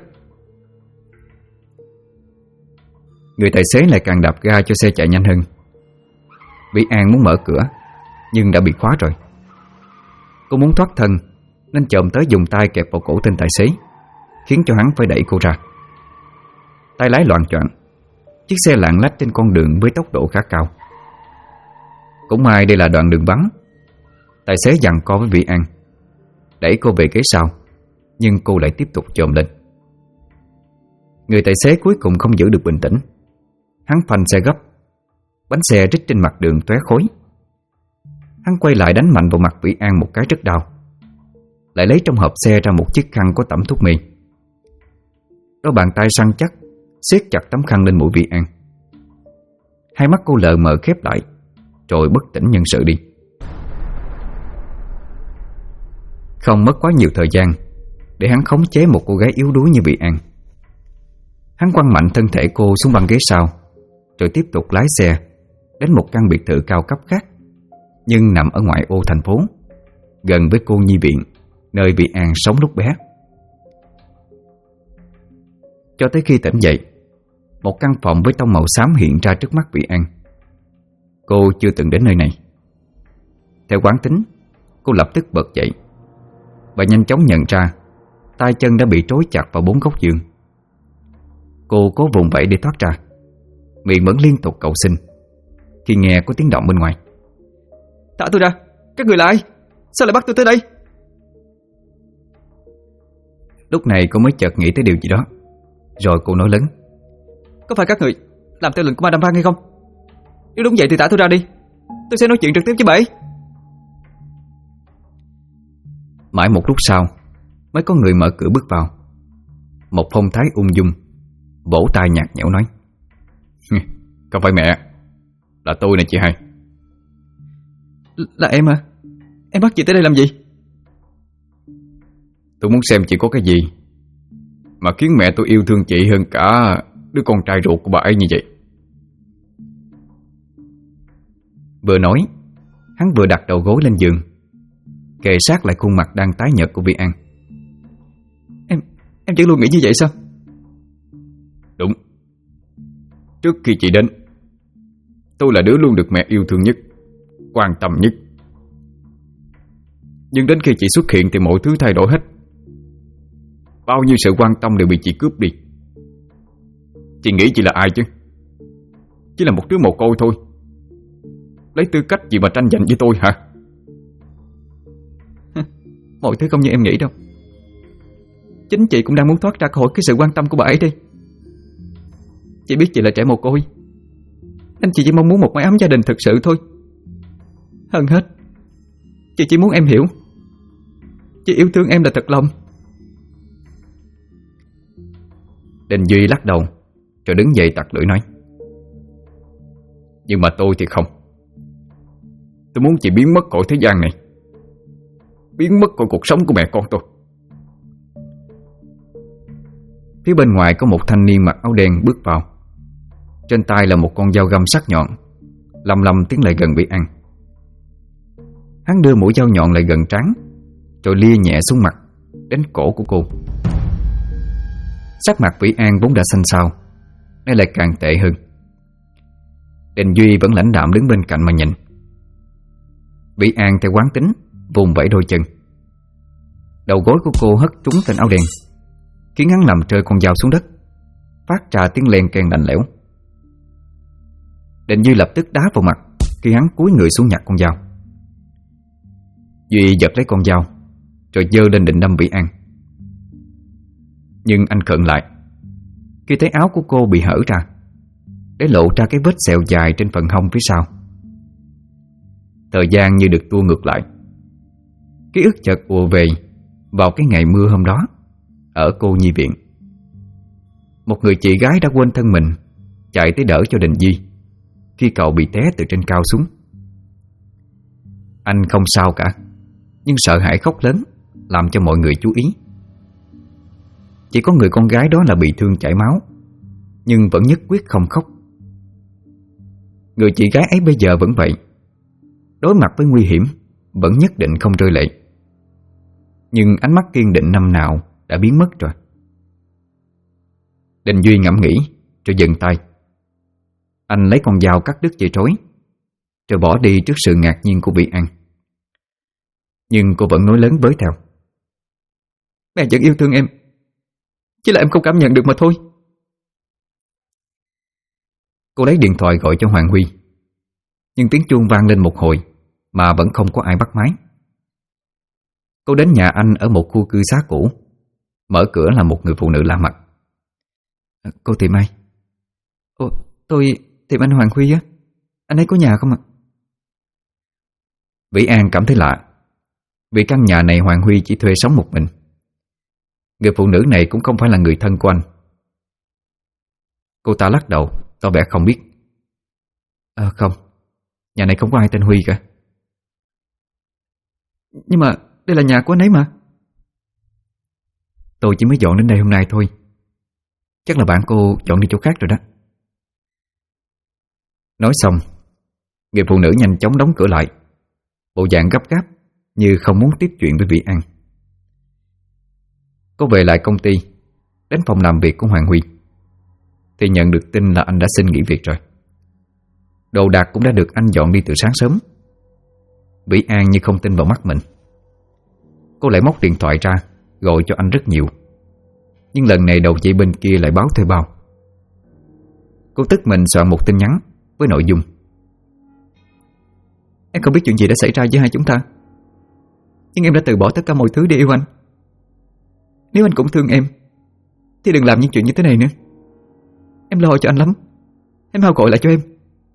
Người tài xế lại càng đạp ga cho xe chạy nhanh hơn. Vĩ An muốn mở cửa nhưng đã bị khóa rồi. Cô muốn thoát thân nên chồm tới dùng tay kẹp vào cổ tên tài xế, khiến cho hắn phải đẩy cô ra. Tay lái loạng choạng, chiếc xe lạng lách trên con đường với tốc độ khá cao. Cũng may đây là đoạn đường vắng. Tài xế giằng co với Vĩ An, đẩy cô về ghế sau, nhưng cô lại tiếp tục chồm lên. Người tài xế cuối cùng không giữ được bình tĩnh. Hắn phanh xe gấp, bánh xe rít trên mặt đường tóe khói. Hắn quay lại đánh mạnh vào mặt Vĩ An một cái rất đau, lại lấy trong hộp xe ra một chiếc khăn có tẩm thuốc mê. Đôi bàn tay săn chắc siết chặt tấm khăn lên mũi Vĩ An. Hai mắt cô lờ mờ khép lại, rồi bất tỉnh nhân sự đi. Không mất quá nhiều thời gian để hắn khống chế một cô gái yếu đuối như Vĩ An. Hắn quăng mạnh thân thể cô xuống băng ghế sau, rồi tiếp tục lái xe đến một căn biệt thự cao cấp khác, nhưng nằm ở ngoại ô thành phố, gần với cô nhi viện nơi Vĩ An sống lúc bé. Cho tới khi tỉnh dậy, một căn phòng với tông màu xám hiện ra trước mắt Vĩ An. Cô chưa từng đến nơi này. Theo quán tính, cô lập tức bật dậy và nhanh chóng nhận ra tay chân đã bị trói chặt vào 4 góc giường. Cô cố vùng vẫy để thoát ra, miệng vẫn liên tục cầu xin khi nghe có tiếng động bên ngoài. "Thả tôi ra, các người là ai? Sao lại bắt tôi tới đây?" Lúc này cô mới chợt nghĩ tới điều gì đó, rồi cô nói lớn: "Có phải các người làm theo lệnh của Madame Văn hay không? Nếu đúng vậy thì thả tôi ra đi, tôi sẽ nói chuyện trực tiếp với bà ấy." Mãi một lúc sau mới có người mở cửa bước vào. Một phong thái ung dung, vỗ tay nhạt nhẽo nói: "Không phải mẹ, là tôi nè chị hai." Là em à? Em bắt chị tới đây làm gì?" "Tôi muốn xem chị có cái gì mà khiến mẹ tôi yêu thương chị hơn cả đứa con trai ruột của bà ấy như vậy." Vừa nói, hắn vừa đặt đầu gối lên giường, kề sát lại khuôn mặt đang tái nhợt của Vĩ An. Em vẫn luôn nghĩ như vậy sao?" "Đúng. Trước khi chị đến, tôi là đứa luôn được mẹ yêu thương nhất, quan tâm nhất. Nhưng đến khi chị xuất hiện thì mọi thứ thay đổi hết. Bao nhiêu sự quan tâm đều bị chị cướp đi. Chị nghĩ chị là ai chứ? Chỉ là một đứa mồ côi thôi. Lấy tư cách gì mà tranh giành với tôi hả?" Mọi thứ không như em nghĩ đâu. Chính chị cũng đang muốn thoát ra khỏi cái sự quan tâm của bà ấy đây. Chị biết chị là trẻ mồ côi, nên chị chỉ mong muốn một mái ấm gia đình thực sự thôi. Hơn hết, chị chỉ muốn em hiểu, chị yêu thương em là thật lòng." Đình Duy lắc đầu, rồi đứng dậy tặc lưỡi nói: Nhưng mà tôi thì không. Tôi muốn chị biến mất khỏi thế gian này, biến mất khỏi cuộc sống của mẹ con tôi. Phía bên ngoài có một thanh niên mặc áo đen bước vào. Trên tay là một con dao găm sắc nhọn, lầm lầm tiến lại gần Vĩ An. Hắn đưa mũi dao nhọn lại gần trán, rồi lia nhẹ xuống mặt, đến cổ của cô. Sắc mặt Vĩ An vốn đã xanh xao, nay lại càng tệ hơn. Đình Duy vẫn lãnh đạm đứng bên cạnh mà nhìn. Vĩ An theo quán tính vùng vẫy đôi chân. Đầu gối của cô hất trúng tên áo đen, khiến hắn làm rơi con dao xuống đất, phát ra tiếng len keng lạnh lẽo. Đình Duy lập tức đá vào mặt khi hắn cúi người xuống nhặt con dao. Duy giật lấy con dao rồi giơ lên định đâm Vĩ An. Nhưng anh khựng lại khi thấy áo của cô bị hở ra, để lộ ra cái vết sẹo dài trên phần hông phía sau. Thời gian như được tua ngược lại. Ký ức chợt ùa về vào cái ngày mưa hôm đó ở cô nhi viện. Một người chị gái đã quên thân mình chạy tới đỡ cho Đình Duy khi cậu bị té từ trên cao xuống. Anh không sao cả, nhưng sợ hãi khóc lớn làm cho mọi người chú ý. Chỉ có người con gái đó là bị thương chảy máu, nhưng vẫn nhất quyết không khóc. Người chị gái ấy bây giờ vẫn vậy, đối mặt với nguy hiểm vẫn nhất định không rơi lệ. Nhưng ánh mắt kiên định năm nào đã biến mất rồi. Đình Duy ngẫm nghĩ rồi dừng tay. Anh lấy con dao cắt đứt dây rối, rồi bỏ đi trước sự ngạc nhiên của Vĩ An. Nhưng cô vẫn nói lớn với theo: "Mẹ vẫn yêu thương em, chỉ là em không cảm nhận được mà thôi." Cô lấy điện thoại gọi cho Hoàng Huy, nhưng tiếng chuông vang lên một hồi mà vẫn không có ai bắt máy. Cô đến nhà anh ở một khu cư xá cũ. Mở cửa là một người phụ nữ lạ mặt. "Cô tìm ai?" Tôi tìm anh Hoàng Huy á. Anh ấy có nhà không ạ?" Vĩ An cảm thấy lạ, vì căn nhà này Hoàng Huy chỉ thuê sống một mình. Người phụ nữ này cũng không phải là người thân của anh. Cô ta lắc đầu, tỏ vẻ không biết. Không, nhà này không có ai tên Huy cả." "Nhưng mà đây là nhà của anh ấy mà." "Tôi chỉ mới dọn đến đây hôm nay thôi. Chắc là bạn cô dọn đi chỗ khác rồi đó." Nói xong, người phụ nữ nhanh chóng đóng cửa lại, bộ dạng gấp gáp như không muốn tiếp chuyện với Vĩ An. Cô về lại công ty, đến phòng làm việc của Hoàng Huy, thì nhận được tin là anh đã xin nghỉ việc rồi. Đồ đạc cũng đã được anh dọn đi từ sáng sớm. Vĩ An như không tin vào mắt mình. Cô lại móc điện thoại ra gọi cho anh rất nhiều, nhưng lần này đầu dây bên kia lại báo thuê bao. Cô tức mình soạn một tin nhắn với nội dung: "Em không biết chuyện gì đã xảy ra với hai chúng ta, nhưng em đã từ bỏ tất cả mọi thứ để yêu anh. Nếu anh cũng thương em thì đừng làm những chuyện như thế này nữa. Em lo cho anh lắm. Em mau gọi lại cho em."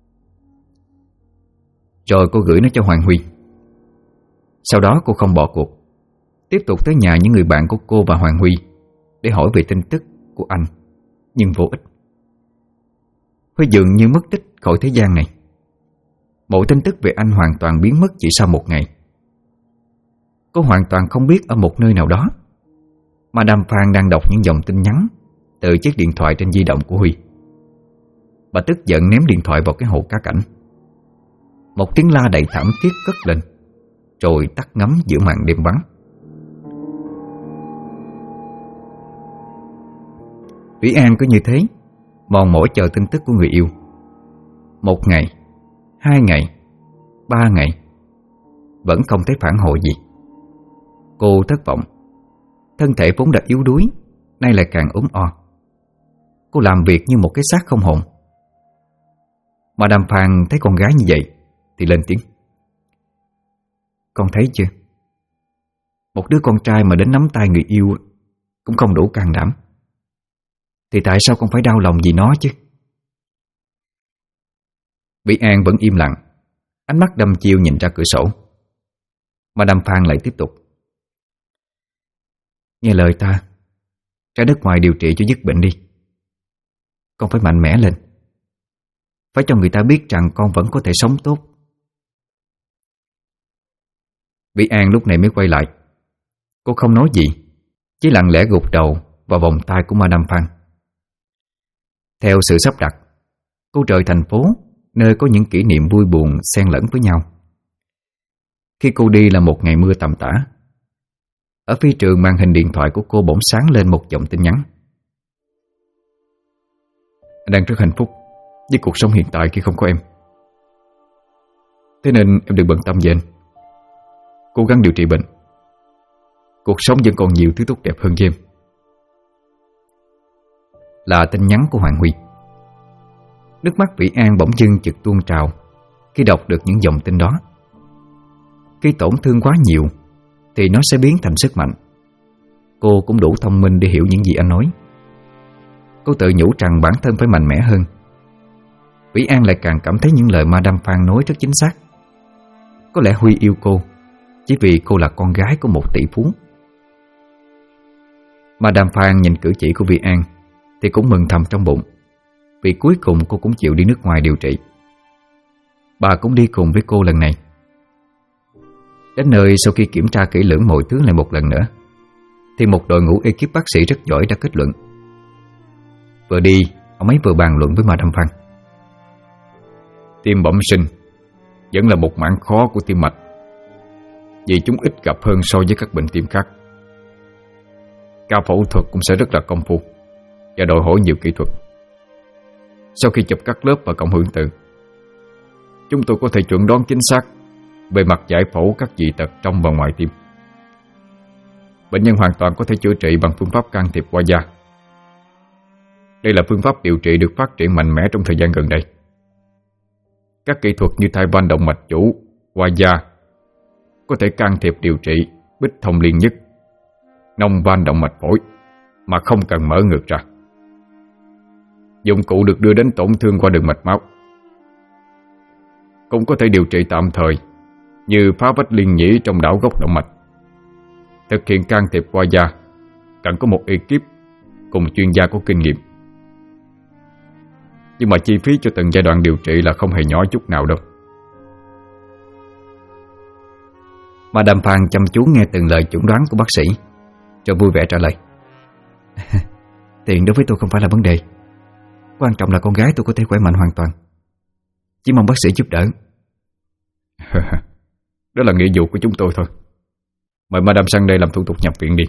Rồi cô gửi nó cho Hoàng Huy. Sau đó cô không bỏ cuộc, tiếp tục tới nhà những người bạn của cô và Hoàng Huy để hỏi về tin tức của anh, nhưng vô ích. Huy dường như mất tích khỏi thế gian này. Mọi tin tức về anh hoàn toàn biến mất chỉ sau một ngày. Cô hoàn toàn không biết ở một nơi nào đó, Madame Phan đang đọc những dòng tin nhắn từ chiếc điện thoại trên di động của Huy. Bà tức giận ném điện thoại vào cái hồ cá cảnh. Một tiếng la đầy thảm thiết cất lên, rồi tắt ngấm giữa màn đêm vắng. Vĩ An cứ như thế mòn mỏi chờ tin tức của người yêu. 1 ngày, 2 ngày, 3 ngày, vẫn không thấy phản hồi gì. Cô thất vọng. Thân thể vốn đã yếu đuối, nay lại càng ốm o. Cô làm việc như một cái xác không hồn. Madame Phan thấy con gái như vậy thì lên tiếng: "Con thấy chưa? Một đứa con trai mà đến nắm tay người yêu cũng không đủ can đảm, thì tại sao con phải đau lòng vì nó chứ?" Vĩ An vẫn im lặng, ánh mắt đăm chiêu nhìn ra cửa sổ. Madame Phan lại tiếp tục: "Nghe lời ta, ra nước ngoài điều trị cho dứt bệnh đi. Con phải mạnh mẽ lên. phải cho người ta biết rằng con vẫn có thể sống tốt. Vĩ An lúc này mới quay lại. Cô không nói gì, chỉ lặng lẽ gục đầu vào vòng tay của Madame Phan. Theo sự sắp đặt, cô rời thành phố, nơi có những kỷ niệm vui buồn xen lẫn với nhau. Khi cô đi là một ngày mưa tầm tã. Ở phía trường, màn hình điện thoại của cô bỗng sáng lên một dòng tin nhắn. Anh đang rất hạnh phúc với cuộc sống hiện tại khi không có em. Thế nên em đừng bận tâm về anh. Cố gắng điều trị bệnh. Cuộc sống vẫn còn nhiều thứ tốt đẹp hơn với em. Là tin nhắn của Hoàng Huy. Nước mắt Vĩ An bỗng dưng chực tuôn trào khi đọc được những dòng tin đó. Khi tổn thương quá nhiều thì nó sẽ biến thành sức mạnh. Cô cũng đủ thông minh để hiểu những gì anh nói. Cô tự nhủ rằng bản thân phải mạnh mẽ hơn. Vĩ An lại càng cảm thấy những lời Madame Phan nói rất chính xác. Có lẽ Huy yêu cô chỉ vì cô là con gái của một tỷ phú. Madame Phan nhìn cử chỉ của Vĩ An thì cũng mừng thầm trong bụng, vì cuối cùng cô cũng chịu đi nước ngoài điều trị. Bà cũng đi cùng với cô lần này. Đến nơi, sau khi kiểm tra kỹ lưỡng mọi thứ lại một lần nữa, thì một đội ngũ ekip bác sĩ rất giỏi đã kết luận. Vừa đi, ông ấy vừa bàn luận với Madame Phan. Tim bẩm sinh vẫn là một mảng khó của tim mạch, vì chúng ít gặp hơn so với các bệnh tim khác. Ca phẫu thuật cũng sẽ rất là công phu và đòi hỏi nhiều kỹ thuật. Sau khi chụp các lớp và cộng hưởng từ, chúng tôi có thể chuẩn đoán chính xác về mặt giải phẫu các dị tật trong và ngoài tim. Bệnh nhân hoàn toàn có thể chữa trị bằng phương pháp can thiệp qua da. Đây là phương pháp điều trị được phát triển mạnh mẽ trong thời gian gần đây. Các kỹ thuật như thay van động mạch chủ, qua da có thể can thiệp điều trị bích thông liên nhất, nông van động mạch phổi mà không cần mở ngược ra. Dụng cụ được đưa đến tổn thương qua đường mạch máu. Cũng có thể điều trị tạm thời như phá vách liên nhĩ trong đảo gốc động mạch. Thực hiện can thiệp qua da cần có một ekip cùng chuyên gia có kinh nghiệm. Nhưng mà chi phí cho từng giai đoạn điều trị là không hề nhỏ chút nào đâu. Madame Phan chăm chú nghe từng lời chuẩn đoán của bác sĩ, rồi vui vẻ trả lời. Tiền đối với tôi không phải là vấn đề. Quan trọng là con gái tôi có thể khỏe mạnh hoàn toàn. Chỉ mong bác sĩ giúp đỡ. Đó là nghĩa vụ của chúng tôi thôi. Mời Madame sang đây làm thủ tục nhập viện đi.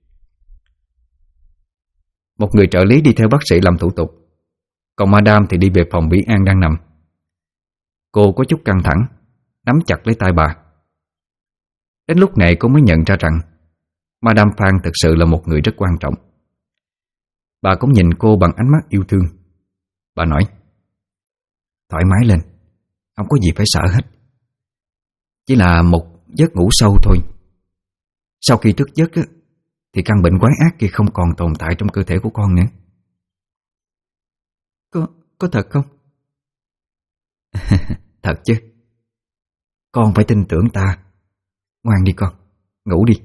Một người trợ lý đi theo bác sĩ làm thủ tục, còn Madame thì đi về phòng Vĩ An đang nằm. Cô có chút căng thẳng, nắm chặt lấy tay bà. Đến lúc này cô mới nhận ra rằng Madame Phan thực sự là một người rất quan trọng. Bà cũng nhìn cô bằng ánh mắt yêu thương. Bà nói: thoải mái lên, không có gì phải sợ hết. Chỉ là một giấc ngủ sâu thôi. Sau khi thức giấc thì căn bệnh quái ác kia không còn tồn tại trong cơ thể của con nữa. Có thật không? Thật chứ. Con phải tin tưởng ta. Ngoan đi con, ngủ đi.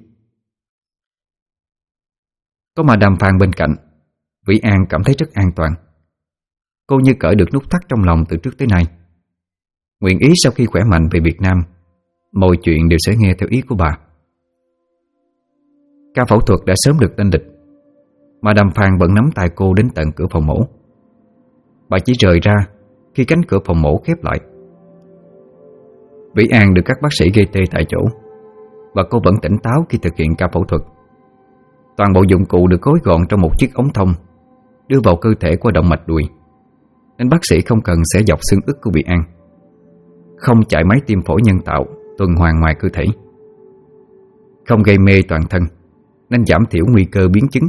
Có Madame Phan bên cạnh, Vĩ An cảm thấy rất an toàn. Cô như cởi được nút thắt trong lòng từ trước tới nay. Nguyện ý sau khi khỏe mạnh về Việt Nam, mọi chuyện đều sẽ nghe theo ý của bà. Ca phẫu thuật đã sớm được lên lịch. Madame Phan vẫn nắm tay cô đến tận cửa phòng mổ. Bà chỉ rời ra khi cánh cửa phòng mổ khép lại. Vĩ An được các bác sĩ gây tê tại chỗ, và cô vẫn tỉnh táo khi thực hiện ca phẫu thuật. Toàn bộ dụng cụ được gói gọn trong một chiếc ống thông đưa vào cơ thể qua động mạch đùi, nên bác sĩ không cần xẻ dọc xương ức của Vĩ An, không chạy máy tim phổi nhân tạo tuần hoàn ngoài cơ thể, không gây mê toàn thân, nên giảm thiểu nguy cơ biến chứng.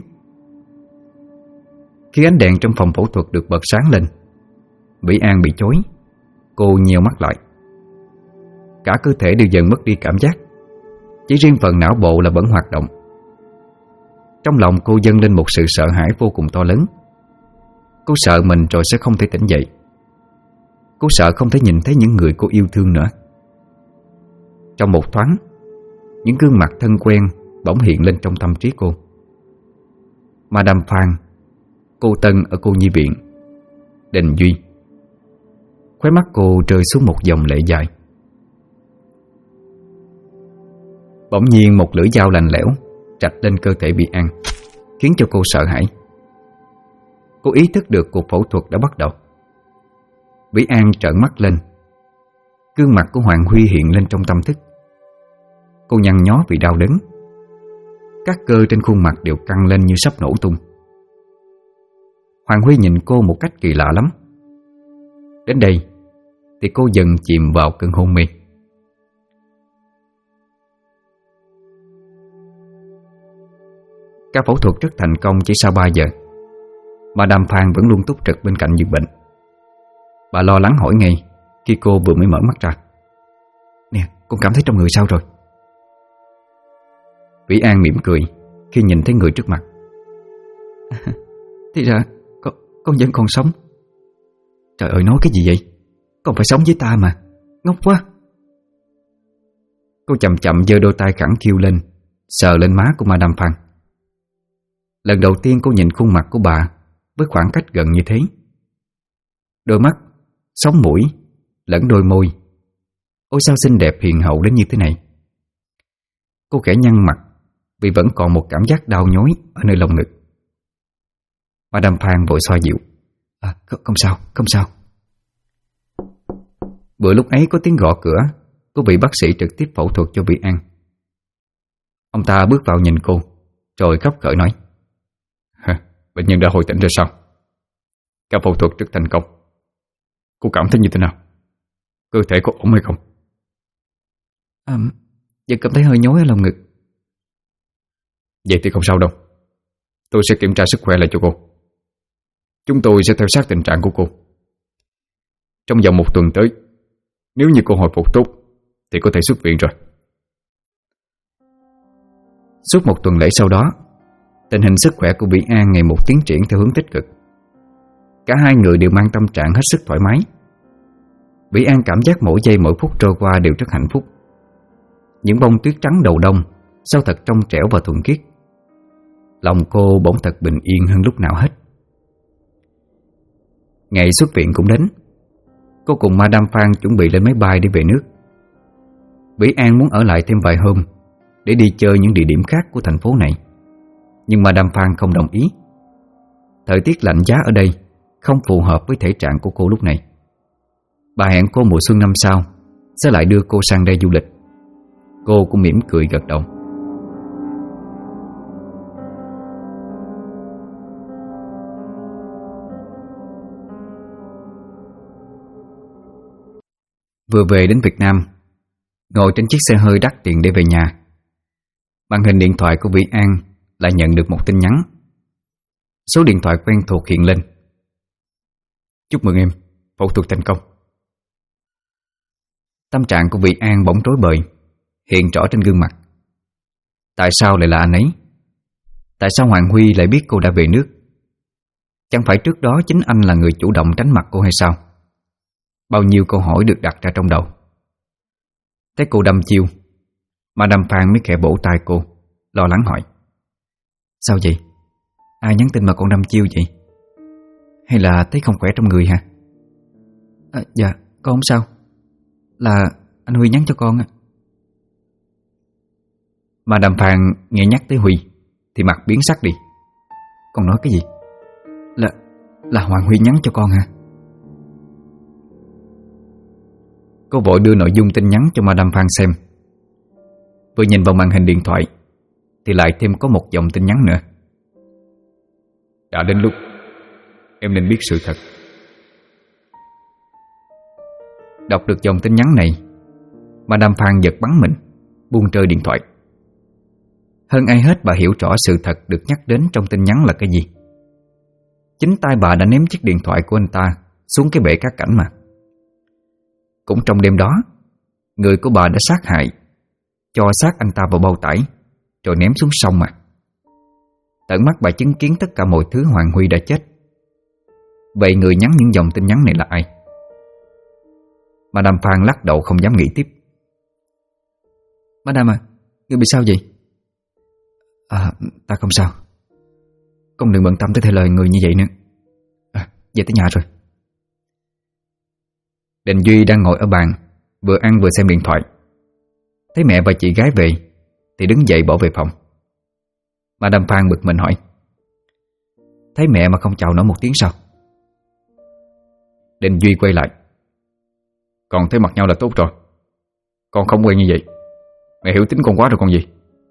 Khi ánh đèn trong phòng phẫu thuật được bật sáng lên, Vĩ An bị chói. Cô nheo mắt lại. Cả cơ thể đều dần mất đi cảm giác, chỉ riêng phần não bộ là vẫn hoạt động. Trong lòng cô dâng lên một sự sợ hãi vô cùng to lớn. Cô sợ mình rồi sẽ không thể tỉnh dậy. Cô sợ không thể nhìn thấy những người cô yêu thương nữa. Trong một thoáng, những gương mặt thân quen bỗng hiện lên trong tâm trí cô. Madame Phan, cô Tân ở cô nhi viện, Đình Duy. Khóe mắt cô rơi xuống một dòng lệ dài. Bỗng nhiên một lưỡi dao lạnh lẽo rạch lên cơ thể Vĩ An, khiến cho cô sợ hãi. Cô ý thức được cuộc phẫu thuật đã bắt đầu. Vĩ An trợn mắt lên. Gương mặt của Hoàng Huy hiện lên trong tâm thức. Cô nhăn nhó vì đau đớn. Các cơ trên khuôn mặt đều căng lên như sắp nổ tung. Hoàng Huy nhìn cô một cách kỳ lạ lắm. Đến đây thì cô dần chìm vào cơn hôn mê. Ca phẫu thuật rất thành công chỉ sau 3 giờ. Madame Phan vẫn luôn túc trực bên cạnh giường bệnh. Bà lo lắng hỏi ngay khi cô vừa mới mở mắt ra: "Nè, con cảm thấy trong người sao rồi?" Vĩ An mỉm cười khi nhìn thấy người trước mặt. "Thì ra con vẫn còn sống." "Trời ơi, nói cái gì vậy? Con phải sống với ta mà. Ngốc quá." Cô chậm chậm giơ đôi tay khẳng khiu lên, sờ lên má của Madame Phan. Lần đầu tiên cô nhìn khuôn mặt của bà với khoảng cách gần như thế. Đôi mắt, sống mũi lẫn đôi môi, ôi sao xinh đẹp hiền hậu đến như thế này. Cô khẽ nhăn mặt vì vẫn còn một cảm giác đau nhói ở nơi lồng ngực. Madame Phan vội xoa dịu: Không sao, không sao." Bữa lúc ấy có tiếng gõ cửa của vị bác sĩ trực tiếp phẫu thuật cho Vĩ An. Ông ta bước vào nhìn cô rồi khóc khởi nói: "Bệnh nhân đã hồi tỉnh rồi sao? Ca phẫu thuật rất thành công. Cô cảm thấy như thế nào? Cơ thể có ổn hay không?" Vẫn cảm thấy hơi nhói ở lồng ngực." "Vậy thì không sao đâu. Tôi sẽ kiểm tra sức khỏe lại cho cô. Chúng tôi sẽ theo sát tình trạng của cô. Trong vòng 1 tuần tới, nếu như cô hồi phục tốt thì có thể xuất viện rồi." Suốt 1 tuần lễ sau đó, tình hình sức khỏe của Vĩ An ngày một tiến triển theo hướng tích cực. Cả hai người đều mang tâm trạng hết sức thoải mái. Vĩ An cảm giác mỗi giây mỗi phút trôi qua đều rất hạnh phúc. Những bông tuyết trắng đầu đông sao thật trong trẻo và thuần khiết. Lòng cô bỗng thật bình yên hơn lúc nào hết. Ngày xuất viện cũng đến. Cô cùng Madame Phan chuẩn bị lên máy bay để về nước. Vĩ An muốn ở lại thêm vài hôm để đi chơi những địa điểm khác của thành phố này, nhưng Madame Phan không đồng ý. Thời tiết lạnh giá ở đây không phù hợp với thể trạng của cô lúc này. Bà hẹn cô mùa xuân năm sau sẽ lại đưa cô sang đây du lịch. Cô cũng mỉm cười gật đầu. Vừa về đến Việt Nam, ngồi trên chiếc xe hơi đắt tiền để về nhà, màn hình điện thoại của Vĩ An lại nhận được một tin nhắn. Số điện thoại quen thuộc hiện lên: "Chúc mừng em, phẫu thuật thành công." Tâm trạng của Vĩ An bỗng rối bời, hiện rõ trên gương mặt. Tại sao lại là anh ấy? Tại sao Hoàng Huy lại biết cô đã về nước? Chẳng phải trước đó chính anh là người chủ động tránh mặt cô hay sao? Bao nhiêu câu hỏi được đặt ra trong đầu. Thấy cô đâm chiêu, Madame Phan mới khẽ vỗ tay cô, lo lắng hỏi: "Sao vậy? Ai nhắn tin mà con đâm chiêu vậy? Hay là thấy không khỏe trong người hả?" Dạ, con không sao. Là anh Huy nhắn cho con á." Madame Phan nghe nhắc tới Huy thì mặt biến sắc đi. "Con nói cái gì? Là Hoàng Huy nhắn cho con hả?" Cô vội đưa nội dung tin nhắn cho Madame Phan xem. Vừa nhìn vào màn hình điện thoại thì lại thêm có một dòng tin nhắn nữa: "Đã đến lúc em nên biết sự thật." Đọc được dòng tin nhắn này, Madame Phan giật bắn mình, buông rơi điện thoại. Hơn ai hết bà hiểu rõ sự thật được nhắc đến trong tin nhắn là cái gì. Chính tay bà đã ném chiếc điện thoại của anh ta xuống cái bể cá cảnh mà. Cũng trong đêm đó, người của bà đã sát hại, cho xác anh ta vào bao tải rồi ném xuống sông mà. Tận mắt bà chứng kiến tất cả mọi thứ Hoàng Huy đã chết. Vậy người nhắn những dòng tin nhắn này là ai? Madame Phan lắc đầu không dám nghĩ tiếp. "Madame à, người bị sao vậy?" Ta không sao. Con đừng bận tâm tới theo lời người như vậy nữa. Về tới nhà rồi." Đình Duy đang ngồi ở bàn, vừa ăn vừa xem điện thoại. Thấy mẹ và chị gái về thì đứng dậy bỏ về phòng. Madame Phan bực mình hỏi: thấy mẹ mà không chào nổi một tiếng sao? Đình Duy quay lại: còn thấy mặt nhau là tốt rồi. Con không quen như vậy. Mẹ hiểu tính con quá rồi còn gì.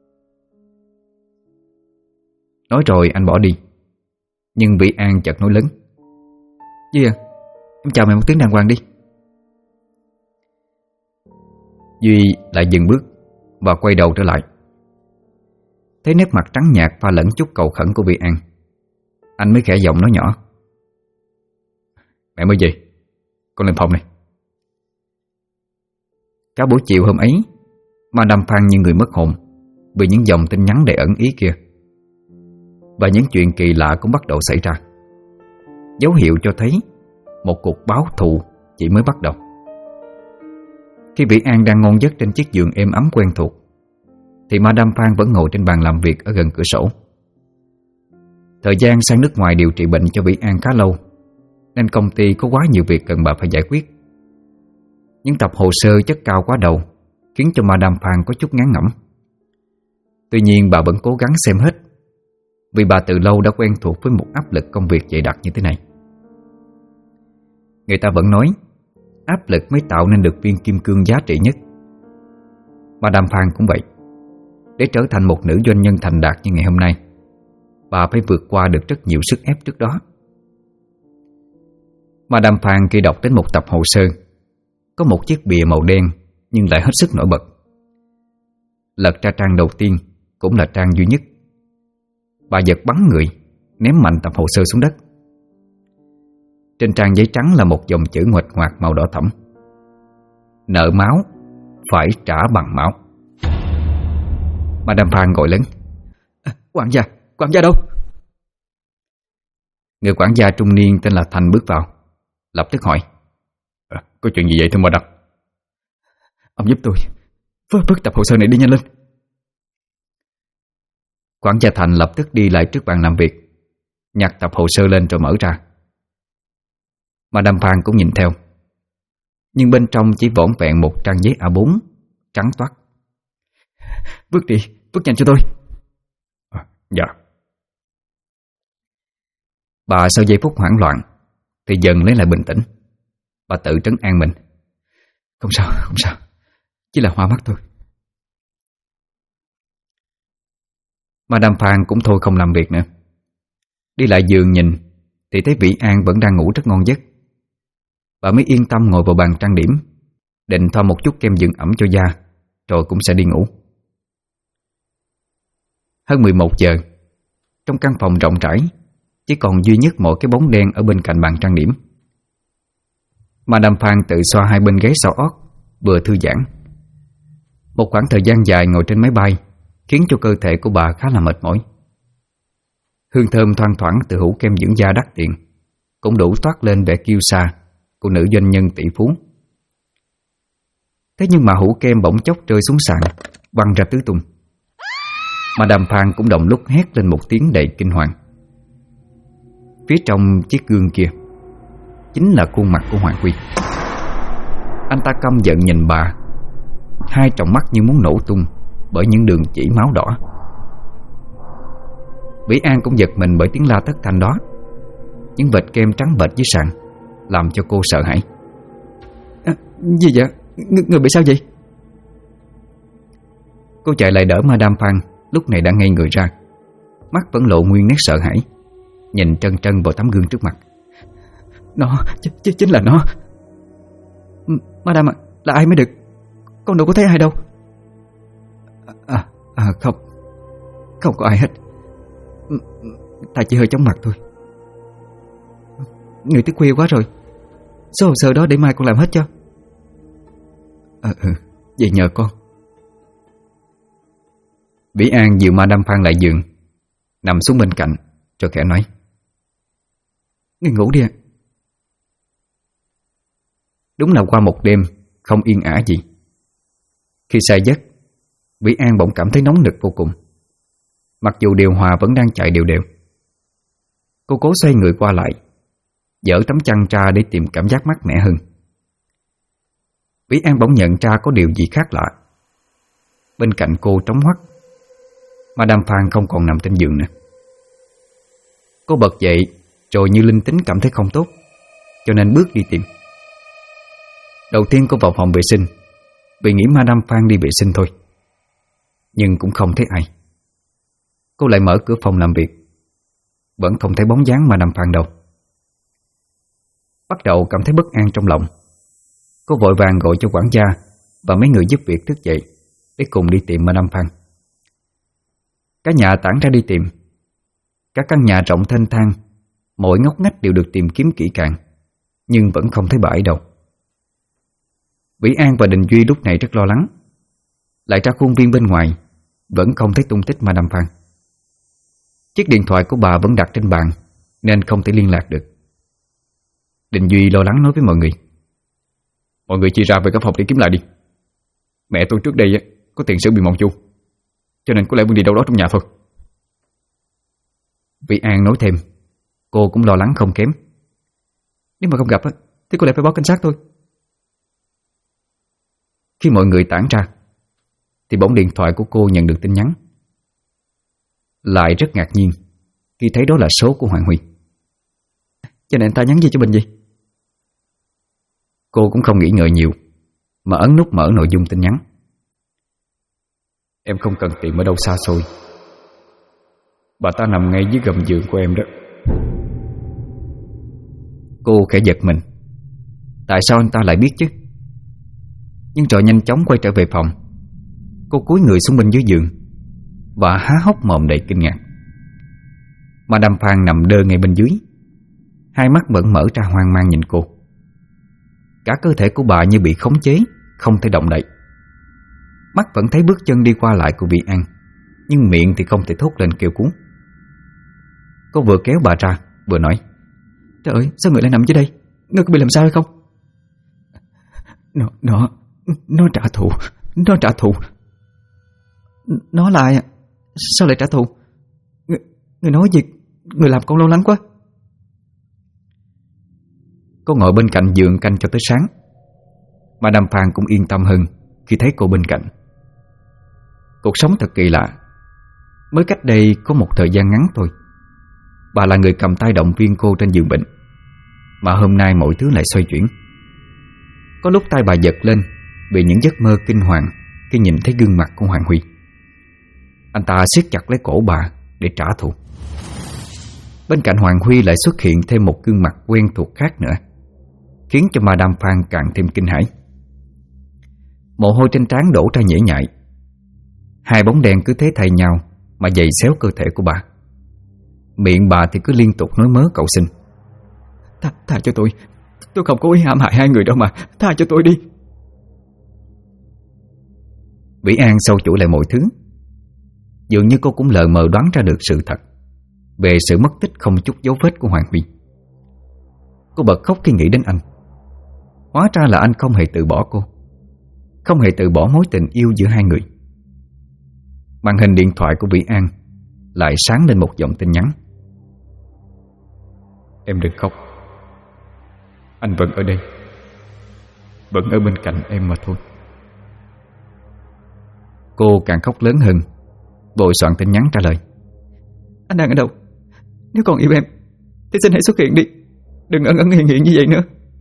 Nói rồi anh bỏ đi. Nhưng Vĩ An chợt nói lớn: Duy à, em chào mẹ một tiếng đàng hoàng đi. Duy lại dừng bước và quay đầu trở lại. Thấy nét mặt trắng nhạt pha lẫn chút cầu khẩn của Vĩ An, anh mới khẽ giọng nói nhỏ: mẹ mới về, con lên phòng này. Cả buổi chiều hôm ấy, Madame Phan như người mất hồn vì những dòng tin nhắn đầy ẩn ý kia. Và những chuyện kỳ lạ cũng bắt đầu xảy ra, dấu hiệu cho thấy một cuộc báo thù chỉ mới bắt đầu. Khi Vĩ An đang ngon giấc trên chiếc giường êm ấm quen thuộc, thì Madame Phan vẫn ngồi trên bàn làm việc ở gần cửa sổ. Thời gian sang nước ngoài điều trị bệnh cho Vĩ An khá lâu, nên công ty có quá nhiều việc cần bà phải giải quyết. Những tập hồ sơ chất cao quá đầu khiến cho Madame Phan có chút ngán ngẩm. Tuy nhiên bà vẫn cố gắng xem hết, vì bà từ lâu đã quen thuộc với một áp lực công việc dày đặc như thế này. Người ta vẫn nói áp lực mới tạo nên được viên kim cương giá trị nhất. Madame Phan cũng vậy. Để trở thành một nữ doanh nhân thành đạt như ngày hôm nay, bà phải vượt qua được rất nhiều sức ép trước đó. Madame Phan khi đọc đến một tập hồ sơ, có một chiếc bìa màu đen nhưng lại hết sức nổi bật. Lật ra trang đầu tiên, cũng là trang duy nhất. Bà giật bắn người, ném mạnh tập hồ sơ xuống đất. Trên trang giấy trắng là một dòng chữ nguệch ngoạc màu đỏ thẫm: nợ máu phải trả bằng máu. Madame Phan gọi lớn: quản gia đâu? Người quản gia trung niên tên là Thành bước vào, lập tức hỏi: có chuyện gì vậy thưa Madame? Ông giúp tôi vớt tập hồ sơ này đi nhanh lên. Quản gia Thành lập tức đi lại trước bàn làm việc, nhặt tập hồ sơ lên rồi mở ra. Madame Phan cũng nhìn theo, nhưng bên trong chỉ vỏn vẹn một trang giấy A4 trắng toát. Vứt đi, vứt nhanh cho tôi. Dạ. Bà sau giây phút hoảng loạn thì dần lấy lại bình tĩnh. Bà tự trấn an mình: không sao, chỉ là hoa mắt thôi. Madame Phan cũng thôi không làm việc nữa. Đi lại giường nhìn thì thấy Vĩ An vẫn đang ngủ rất ngon giấc. Bà mới yên tâm ngồi vào bàn trang điểm, định thoa một chút kem dưỡng ẩm cho da, rồi cũng sẽ đi ngủ. Hơn 11 giờ, trong căn phòng rộng rãi chỉ còn duy nhất một cái bóng đen ở bên cạnh bàn trang điểm. Madame Phan tự xoa hai bên ghế sau ót, vừa thư giãn. Một khoảng thời gian dài ngồi trên máy bay khiến cho cơ thể của bà khá là mệt mỏi. Hương thơm thoang thoảng từ hũ kem dưỡng da đắt tiền cũng đủ toát lên vẻ kiêu sa của nữ doanh nhân tỷ phú. Thế nhưng mà hũ kem bỗng chốc rơi xuống sàn, văng ra tứ tung. Madame Phan cũng đồng lúc hét lên một tiếng đầy kinh hoàng. Phía trong chiếc gương kia chính là khuôn mặt của Hoàng Quy. Anh ta căm giận nhìn bà, hai tròng mắt như muốn nổ tung bởi những đường chỉ máu đỏ. Vĩ An cũng giật mình bởi tiếng la thất thanh đó. Những vệt kem trắng bệch dưới sàn làm cho cô sợ hãi. Gì vậy? Người bị sao vậy? Cô chạy lại đỡ Madame Phan, lúc này đã ngây người ra, mắt vẫn lộ nguyên nét sợ hãi, nhìn trân trân vào tấm gương trước mặt. Nó, chính là nó. Madame à, là ai mới được? Con đâu có thấy ai đâu. Không có ai hết. Ta chỉ hơi chóng mặt thôi. Người tới khuya quá rồi, số hồ sơ đó để mai con làm hết cho. Vậy nhờ con. Vĩ An dìu Madame Phan lại giường, nằm xuống bên cạnh rồi khẽ nói: Ngươi ngủ đi ạ. Đúng là qua một đêm không yên ả gì. Khi say giấc, Vĩ An bỗng cảm thấy nóng nực vô cùng, mặc dù điều hòa vẫn đang chạy đều đều. Cô cố xoay người qua lại, dỡ tấm chăn ra để tìm cảm giác mát mẻ hơn. Vĩ An bỗng nhận ra có điều gì khác lạ. Bên cạnh cô trống hoắt, Madame Phan không còn nằm trên giường nữa. Cô bật dậy rồi như linh tính cảm thấy không tốt, cho nên bước đi tìm. Đầu tiên cô vào phòng vệ sinh vì nghĩ Madame Phan đi vệ sinh thôi, nhưng cũng không thấy ai. Cô lại mở cửa phòng làm việc, vẫn không thấy bóng dáng Madame Phan đâu. Bắt đầu cảm thấy bất an trong lòng. Cô vội vàng gọi cho quản gia và mấy người giúp việc thức dậy để cùng đi tìm Madame Phan. Cả nhà tản ra đi tìm. Các căn nhà rộng thênh thang, mỗi ngóc ngách đều được tìm kiếm kỹ càng, nhưng vẫn không thấy bà ấy đâu. Vĩ An và Đình Duy lúc này rất lo lắng. Lại ra khuôn viên bên ngoài, vẫn không thấy tung tích Madame Phan. Chiếc điện thoại của bà vẫn đặt trên bàn nên không thể liên lạc được. Đình Duy lo lắng nói với mọi người: mọi người chia ra về các phòng để kiếm lại đi. Mẹ tôi trước đây có tiền sử bị mộng chu, cho nên có lẽ vẫn đi đâu đó trong nhà thôi. Vĩ An nói thêm, cô cũng lo lắng không kém. Nếu mà không gặp thì có lẽ phải báo cảnh sát thôi. Khi mọi người tản ra thì bỗng điện thoại của cô nhận được tin nhắn. Lại rất ngạc nhiên khi thấy đó là số của Hoàng Huy. Cho nên ta nhắn gì cho mình vậy? Cô cũng không nghĩ ngợi nhiều mà ấn nút mở nội dung tin nhắn. Em không cần tìm ở đâu xa xôi, bà ta nằm ngay dưới gầm giường của em đó. Cô khẽ giật mình. Tại sao anh ta lại biết chứ? Nhưng rồi nhanh chóng quay trở về phòng. Cô cúi người xuống bên dưới giường và há hốc mồm đầy kinh ngạc. Madame Phan nằm đơ ngay bên dưới, hai mắt vẫn mở ra hoang mang nhìn cô. Cả cơ thể của bà như bị khống chế, không thể động đậy. Mắt vẫn thấy bước chân đi qua lại của Vĩ An, nhưng miệng thì không thể thốt lên kêu cứu. Cô vừa kéo bà ra vừa nói: trời ơi, sao người lại nằm dưới đây? Người có bị làm sao hay không? Nó trả thù. Nó trả thù. Nó là ai à? Sao lại trả thù? Người nói gì? Người làm con lo lắng quá. Cô ngồi bên cạnh giường canh cho tới sáng. Madame Phan cũng yên tâm hơn khi thấy cô bên cạnh. Cuộc sống thật kỳ lạ. Mới cách đây có một thời gian ngắn thôi, bà là người cầm tay động viên cô trên giường bệnh, mà hôm nay mọi thứ lại xoay chuyển. Có lúc tay bà giật lên vì những giấc mơ kinh hoàng khi nhìn thấy gương mặt của Hoàng Huy. Anh ta siết chặt lấy cổ bà để trả thù. Bên cạnh Hoàng Huy lại xuất hiện thêm một gương mặt quen thuộc khác nữa, khiến cho Madame Phan càng thêm kinh hãi. Mồ hôi trên trán đổ ra nhễ nhại. Hai bóng đèn cứ thế thay nhau mà giày xéo cơ thể của bà. Miệng bà thì cứ liên tục nói mớ cầu xin: Tha cho tôi không có ý hãm hại hai người đâu mà, tha cho tôi đi. Vĩ An sâu chuỗi lại mọi thứ. Dường như cô cũng lờ mờ đoán ra được sự thật về sự mất tích không chút dấu vết của Hoàng Huy. Cô bật khóc khi nghĩ đến anh. Hóa ra là anh không hề từ bỏ cô, không hề từ bỏ mối tình yêu giữa hai người. Màn hình điện thoại của Vĩ An lại sáng lên một dòng tin nhắn: em đừng khóc, anh vẫn ở đây, vẫn ở bên cạnh em mà thôi. Cô càng khóc lớn hơn, vội soạn tin nhắn trả lời: anh đang ở đâu? Nếu còn yêu em thì xin hãy xuất hiện đi, đừng ẩn ẩn hiện hiện như vậy nữa.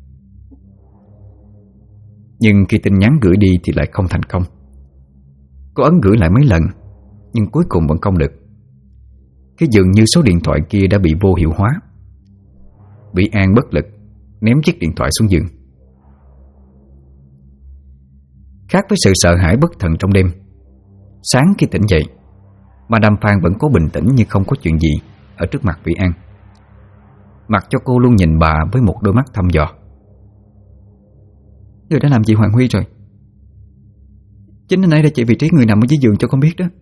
Nhưng khi tin nhắn gửi đi thì lại không thành công. Cô ấn gửi lại mấy lần, nhưng cuối cùng vẫn không được. Cái dường như số điện thoại kia đã bị vô hiệu hóa. Vĩ An bất lực ném chiếc điện thoại xuống giường. Khác với sự sợ hãi bất thần trong đêm, sáng khi tỉnh dậy, Madame Phan vẫn có bình tĩnh như không có chuyện gì ở trước mặt Vĩ An. Mặc cho cô luôn nhìn bà với một đôi mắt thăm dò. Người đã làm gì Hoàng Huy rồi? Chính anh ấy đã chỉ vị trí người nằm ở dưới giường cho con biết đó.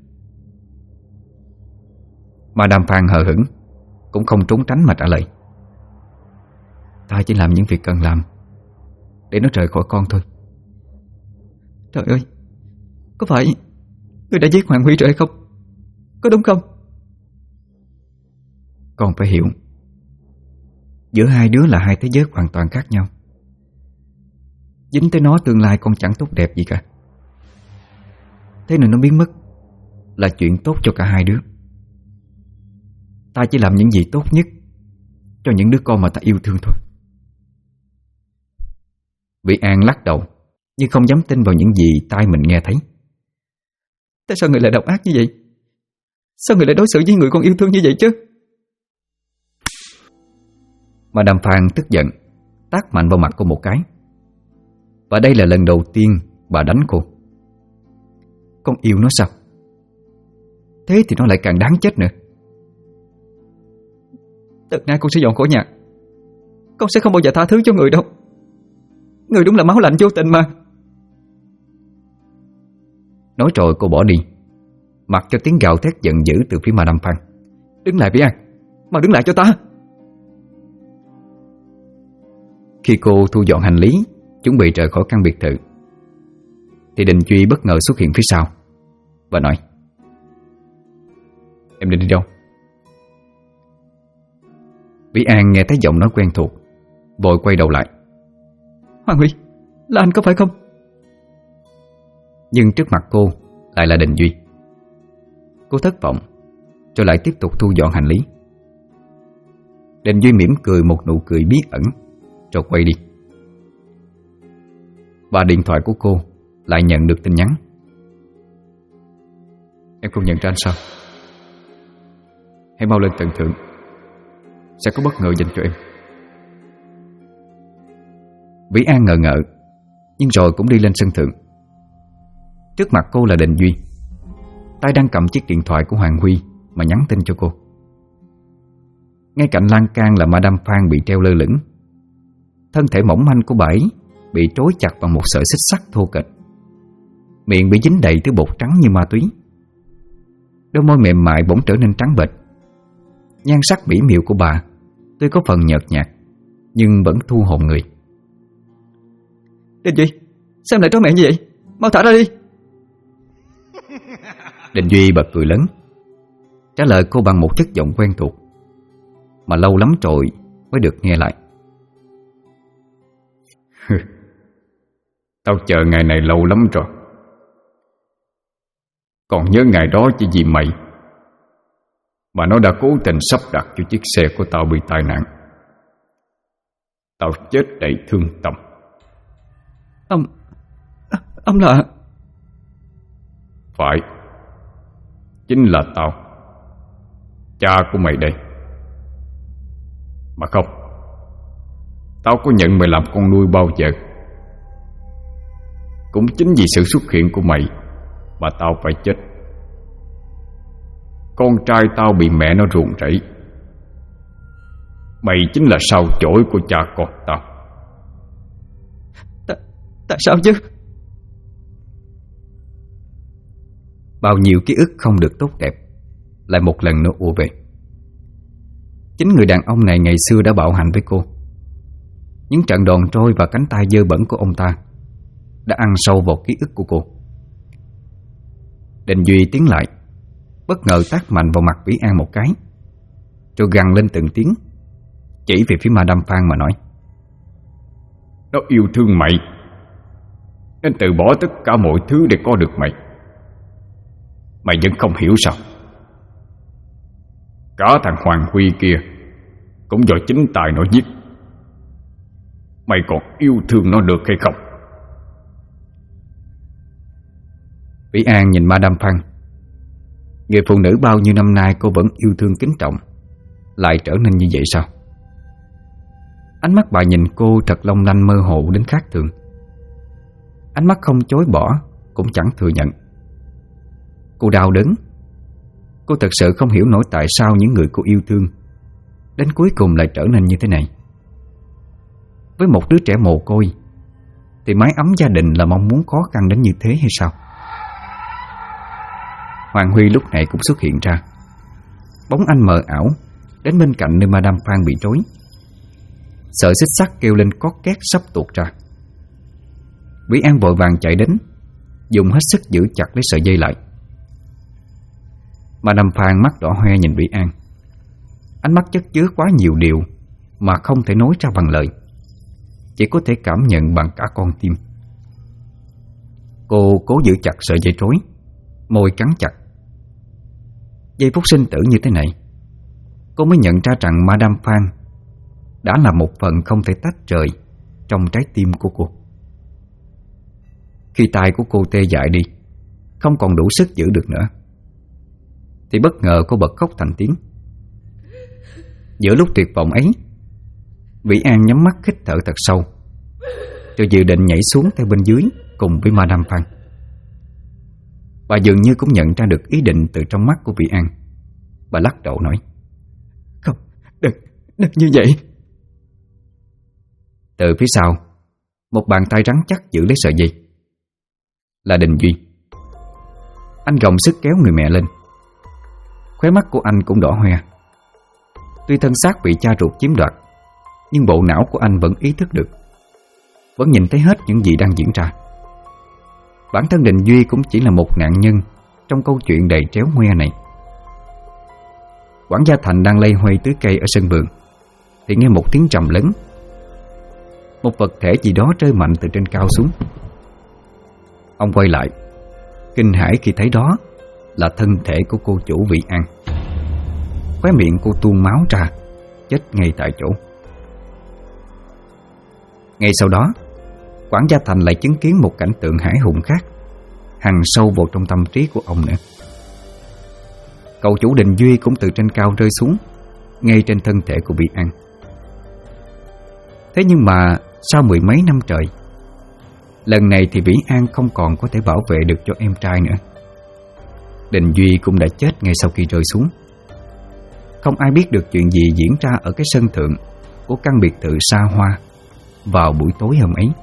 Madame Phan hờ hững, cũng không trốn tránh mà trả lời: ta chỉ làm những việc cần làm để nó rời khỏi con thôi. Trời ơi, có phải người đã giết Hoàng Huy rồi hay không? Có đúng không? Con phải hiểu, giữa hai đứa là hai thế giới hoàn toàn khác nhau. dính tới nó tương lai con chẳng tốt đẹp gì cả. Thế nên nó biến mất là chuyện tốt cho cả hai đứa. Ta chỉ làm những gì tốt nhất cho những đứa con mà ta yêu thương thôi. Vĩ An lắc đầu, nhưng không dám tin vào những gì tai mình nghe thấy. Tại sao người lại độc ác như vậy? Sao người lại đối xử với người con yêu thương như vậy chứ? Madame Phan tức giận, tát mạnh vào mặt cô một cái. Và đây là lần đầu tiên bà đánh cô. Con yêu nó sao? Thế thì nó lại càng đáng chết nữa. Từ nay con sẽ dọn khỏi nhà. Con sẽ không bao giờ tha thứ cho người đâu. Người đúng là máu lạnh vô tình mà. Nói rồi cô bỏ đi, mặc cho tiếng gào thét giận dữ từ phía Madame Phan. Đứng lại Vĩ An, mà đứng lại cho ta. Khi cô thu dọn hành lý, chuẩn bị rời khỏi căn biệt thự, thì Đình Duy bất ngờ xuất hiện phía sau và nói: Em định đi đâu? Vĩ An nghe thấy giọng nói quen thuộc, vội quay đầu lại. Hoàng Huy, là anh có phải không? Nhưng trước mặt cô lại là Đình Duy. Cô thất vọng, rồi lại tiếp tục thu dọn hành lý. Đình Duy mỉm cười một nụ cười bí ẩn, rồi quay đi. Và điện thoại của cô lại nhận được tin nhắn. Em không nhận ra anh sao? Hãy mau lên tầng thượng, sẽ có bất ngờ dành cho em. Vĩ An ngờ ngợ, nhưng rồi cũng đi lên sân thượng. Trước mặt cô là Đình Duy, tay đang cầm chiếc điện thoại của Hoàng Huy mà nhắn tin cho cô. Ngay cạnh lan can là Madame Phan bị treo lơ lửng. Thân thể mỏng manh của bà ấy bị trói chặt bằng một sợi xích sắt thô kệch. Miệng bị dính đầy thứ bột trắng như ma túy. Đôi môi mềm mại bỗng trở nên trắng bệch. Nhan sắc mỹ miều của bà tuy có phần nhợt nhạt, nhưng vẫn thu hồn người. Đình Duy, sao em lại trói mẹ như vậy? Mau thả ra đi. Đình Duy bật cười lớn, trả lời cô bằng một chất giọng quen thuộc mà lâu lắm rồi mới được nghe lại. Tao chờ ngày này lâu lắm rồi. Còn nhớ ngày đó chỉ vì mày mà nó đã cố tình sắp đặt cho chiếc xe của tao bị tai nạn. Tao chết đầy thương tâm. Ông là... Phải, chính là tao, cha của mày đây. Mà không, tao có nhận mày làm con nuôi bao giờ. Cũng chính vì sự xuất hiện của mày mà tao phải chết. Con trai tao bị mẹ nó ruồng rẫy. Mày chính là sao chổi của cha con tao. Tại sao chứ? Bao nhiêu ký ức không được tốt đẹp lại một lần nữa ùa về. Chính người đàn ông này ngày xưa đã bạo hành với cô. Những trận đòn trôi và cánh tay dơ bẩn của ông ta đã ăn sâu vào ký ức của cô. Đình Duy tiến lại, bất ngờ tát mạnh vào mặt Vĩ An một cái, rồi gằn lên từng tiếng, chỉ về phía Madame Phan mà nói: Nó yêu thương mày nên từ bỏ tất cả mọi thứ để có được mày. Mày vẫn không hiểu sao? Cả thằng Hoàng Huy kia cũng do chính tay nó giết. Mày còn yêu thương nó được hay không? Vĩ An nhìn Madame Phan. Người phụ nữ bao nhiêu năm nay cô vẫn yêu thương kính trọng lại trở nên như vậy sao? Ánh mắt bà nhìn cô thật long lanh mơ hồ đến khác thường. Ánh mắt không chối bỏ cũng chẳng thừa nhận. Cô đau đớn. Cô thật sự không hiểu nổi tại sao những người cô yêu thương đến cuối cùng lại trở nên như thế này. Với một đứa trẻ mồ côi thì mái ấm gia đình là mong muốn khó khăn đến như thế hay sao? Hoàng Huy lúc này cũng xuất hiện ra. Bóng anh mờ ảo đến bên cạnh nơi Madame Phan bị trói. Sợi xích sắt kêu lên cót két sắp tuột ra. Vĩ An vội vàng chạy đến, dùng hết sức giữ chặt lấy sợi dây lại. Madame Phan mắt đỏ hoe nhìn Vĩ An. Ánh mắt chất chứa quá nhiều điều mà không thể nói ra bằng lời. chỉ có thể cảm nhận bằng cả con tim. Cô cố giữ chặt sợi dây rối, môi cắn chặt. Giây phút sinh tử như thế này, cô mới nhận ra rằng Madame Phan đã là một phần không thể tách rời trong trái tim của cô. Khi tay của cô tê dại đi, không còn đủ sức giữ được nữa, thì bất ngờ cô bật khóc thành tiếng. Giữa lúc tuyệt vọng ấy, Vĩ An nhắm mắt hít thở thật sâu, rồi dự định nhảy xuống theo bên dưới cùng với Madame Phan. Bà dường như cũng nhận ra được ý định từ trong mắt của Vĩ An. Bà lắc đầu nói: "Không, đừng như vậy." Từ phía sau, một bàn tay rắn chắc giữ lấy sợi dây. Là Đình Duy. Anh gồng sức kéo người mẹ lên. Khóe mắt của anh cũng đỏ hoe. Tuy thân xác bị cha ruột chiếm đoạt, nhưng bộ não của anh vẫn ý thức được, vẫn nhìn thấy hết những gì đang diễn ra. Bản thân Đình Duy cũng chỉ là một nạn nhân trong câu chuyện đầy tréo ngoe này. Quản gia Thành đang lây hoay tưới cây ở sân vườn, thì nghe một tiếng trầm lớn. Một vật thể gì đó rơi mạnh từ trên cao xuống. Ông quay lại, kinh hãi khi thấy đó là thân thể của cô chủ Vĩ An. Khóe miệng cô tuôn máu ra, chết ngay tại chỗ. Ngay sau đó, quản gia Thành lại chứng kiến một cảnh tượng hãi hùng khác hằn sâu vào trong tâm trí của ông nữa. Cậu chủ Đình Duy cũng từ trên cao rơi xuống, ngay trên thân thể của Vĩ An. Thế nhưng mà sau mười mấy năm trời, lần này thì Vĩ An không còn có thể bảo vệ được cho em trai nữa. Đình Duy cũng đã chết ngay sau khi rơi xuống. Không ai biết được chuyện gì diễn ra ở cái sân thượng của căn biệt thự xa hoa vào buổi tối hôm ấy.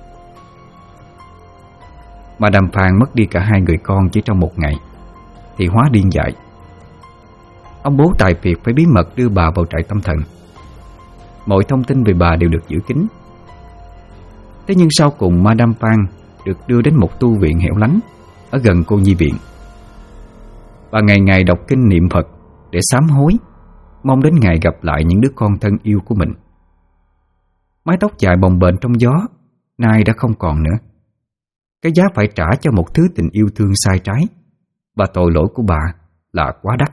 Madame Phan mất đi cả hai người con chỉ trong một ngày thì hóa điên dại. Ông bố tài phiệt phải bí mật đưa bà vào trại tâm thần. Mọi thông tin về bà đều được giữ kín. Thế nhưng sau cùng Madame Phan được đưa đến một tu viện hẻo lánh ở gần cô nhi viện. Bà ngày ngày đọc kinh niệm Phật để sám hối, mong đến ngày gặp lại những đứa con thân yêu của mình. Mái tóc dài bồng bềnh trong gió nay đã không còn nữa. Cái giá phải trả cho một thứ tình yêu thương sai trái và tội lỗi của bà là quá đắt.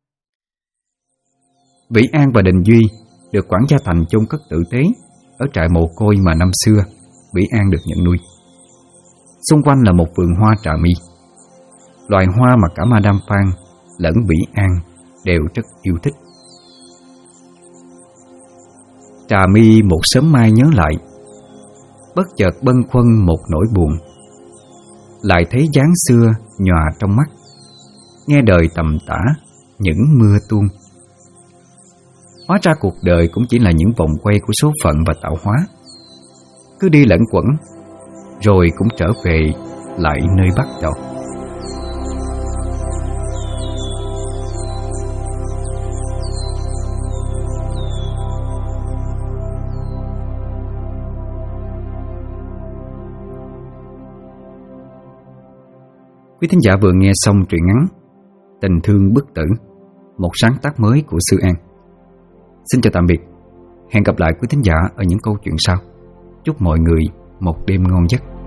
Vĩ An và Đình Duy được quản gia Thành chôn cất tử tế ở trại mồ côi mà năm xưa Vĩ An được nhận nuôi. Xung quanh là một vườn hoa trà mi, loài hoa mà cả Madame Phan lẫn Vĩ An đều rất yêu thích. Trà mi một sớm mai nhớ lại, bất chợt bâng khuâng một nỗi buồn. Lại thấy dáng xưa nhòa trong mắt, nghe đời tầm tã những mưa tuôn. Hóa ra cuộc đời cũng chỉ là những vòng quay của số phận và tạo hóa, cứ đi lẫn quẩn rồi cũng trở về lại nơi bắt đầu. Quý thính giả vừa nghe xong truyện ngắn Tình thương bất tử, một sáng tác mới của Sư An. Xin chào tạm biệt. Hẹn gặp lại quý thính giả ở những câu chuyện sau. Chúc mọi người một đêm ngon giấc.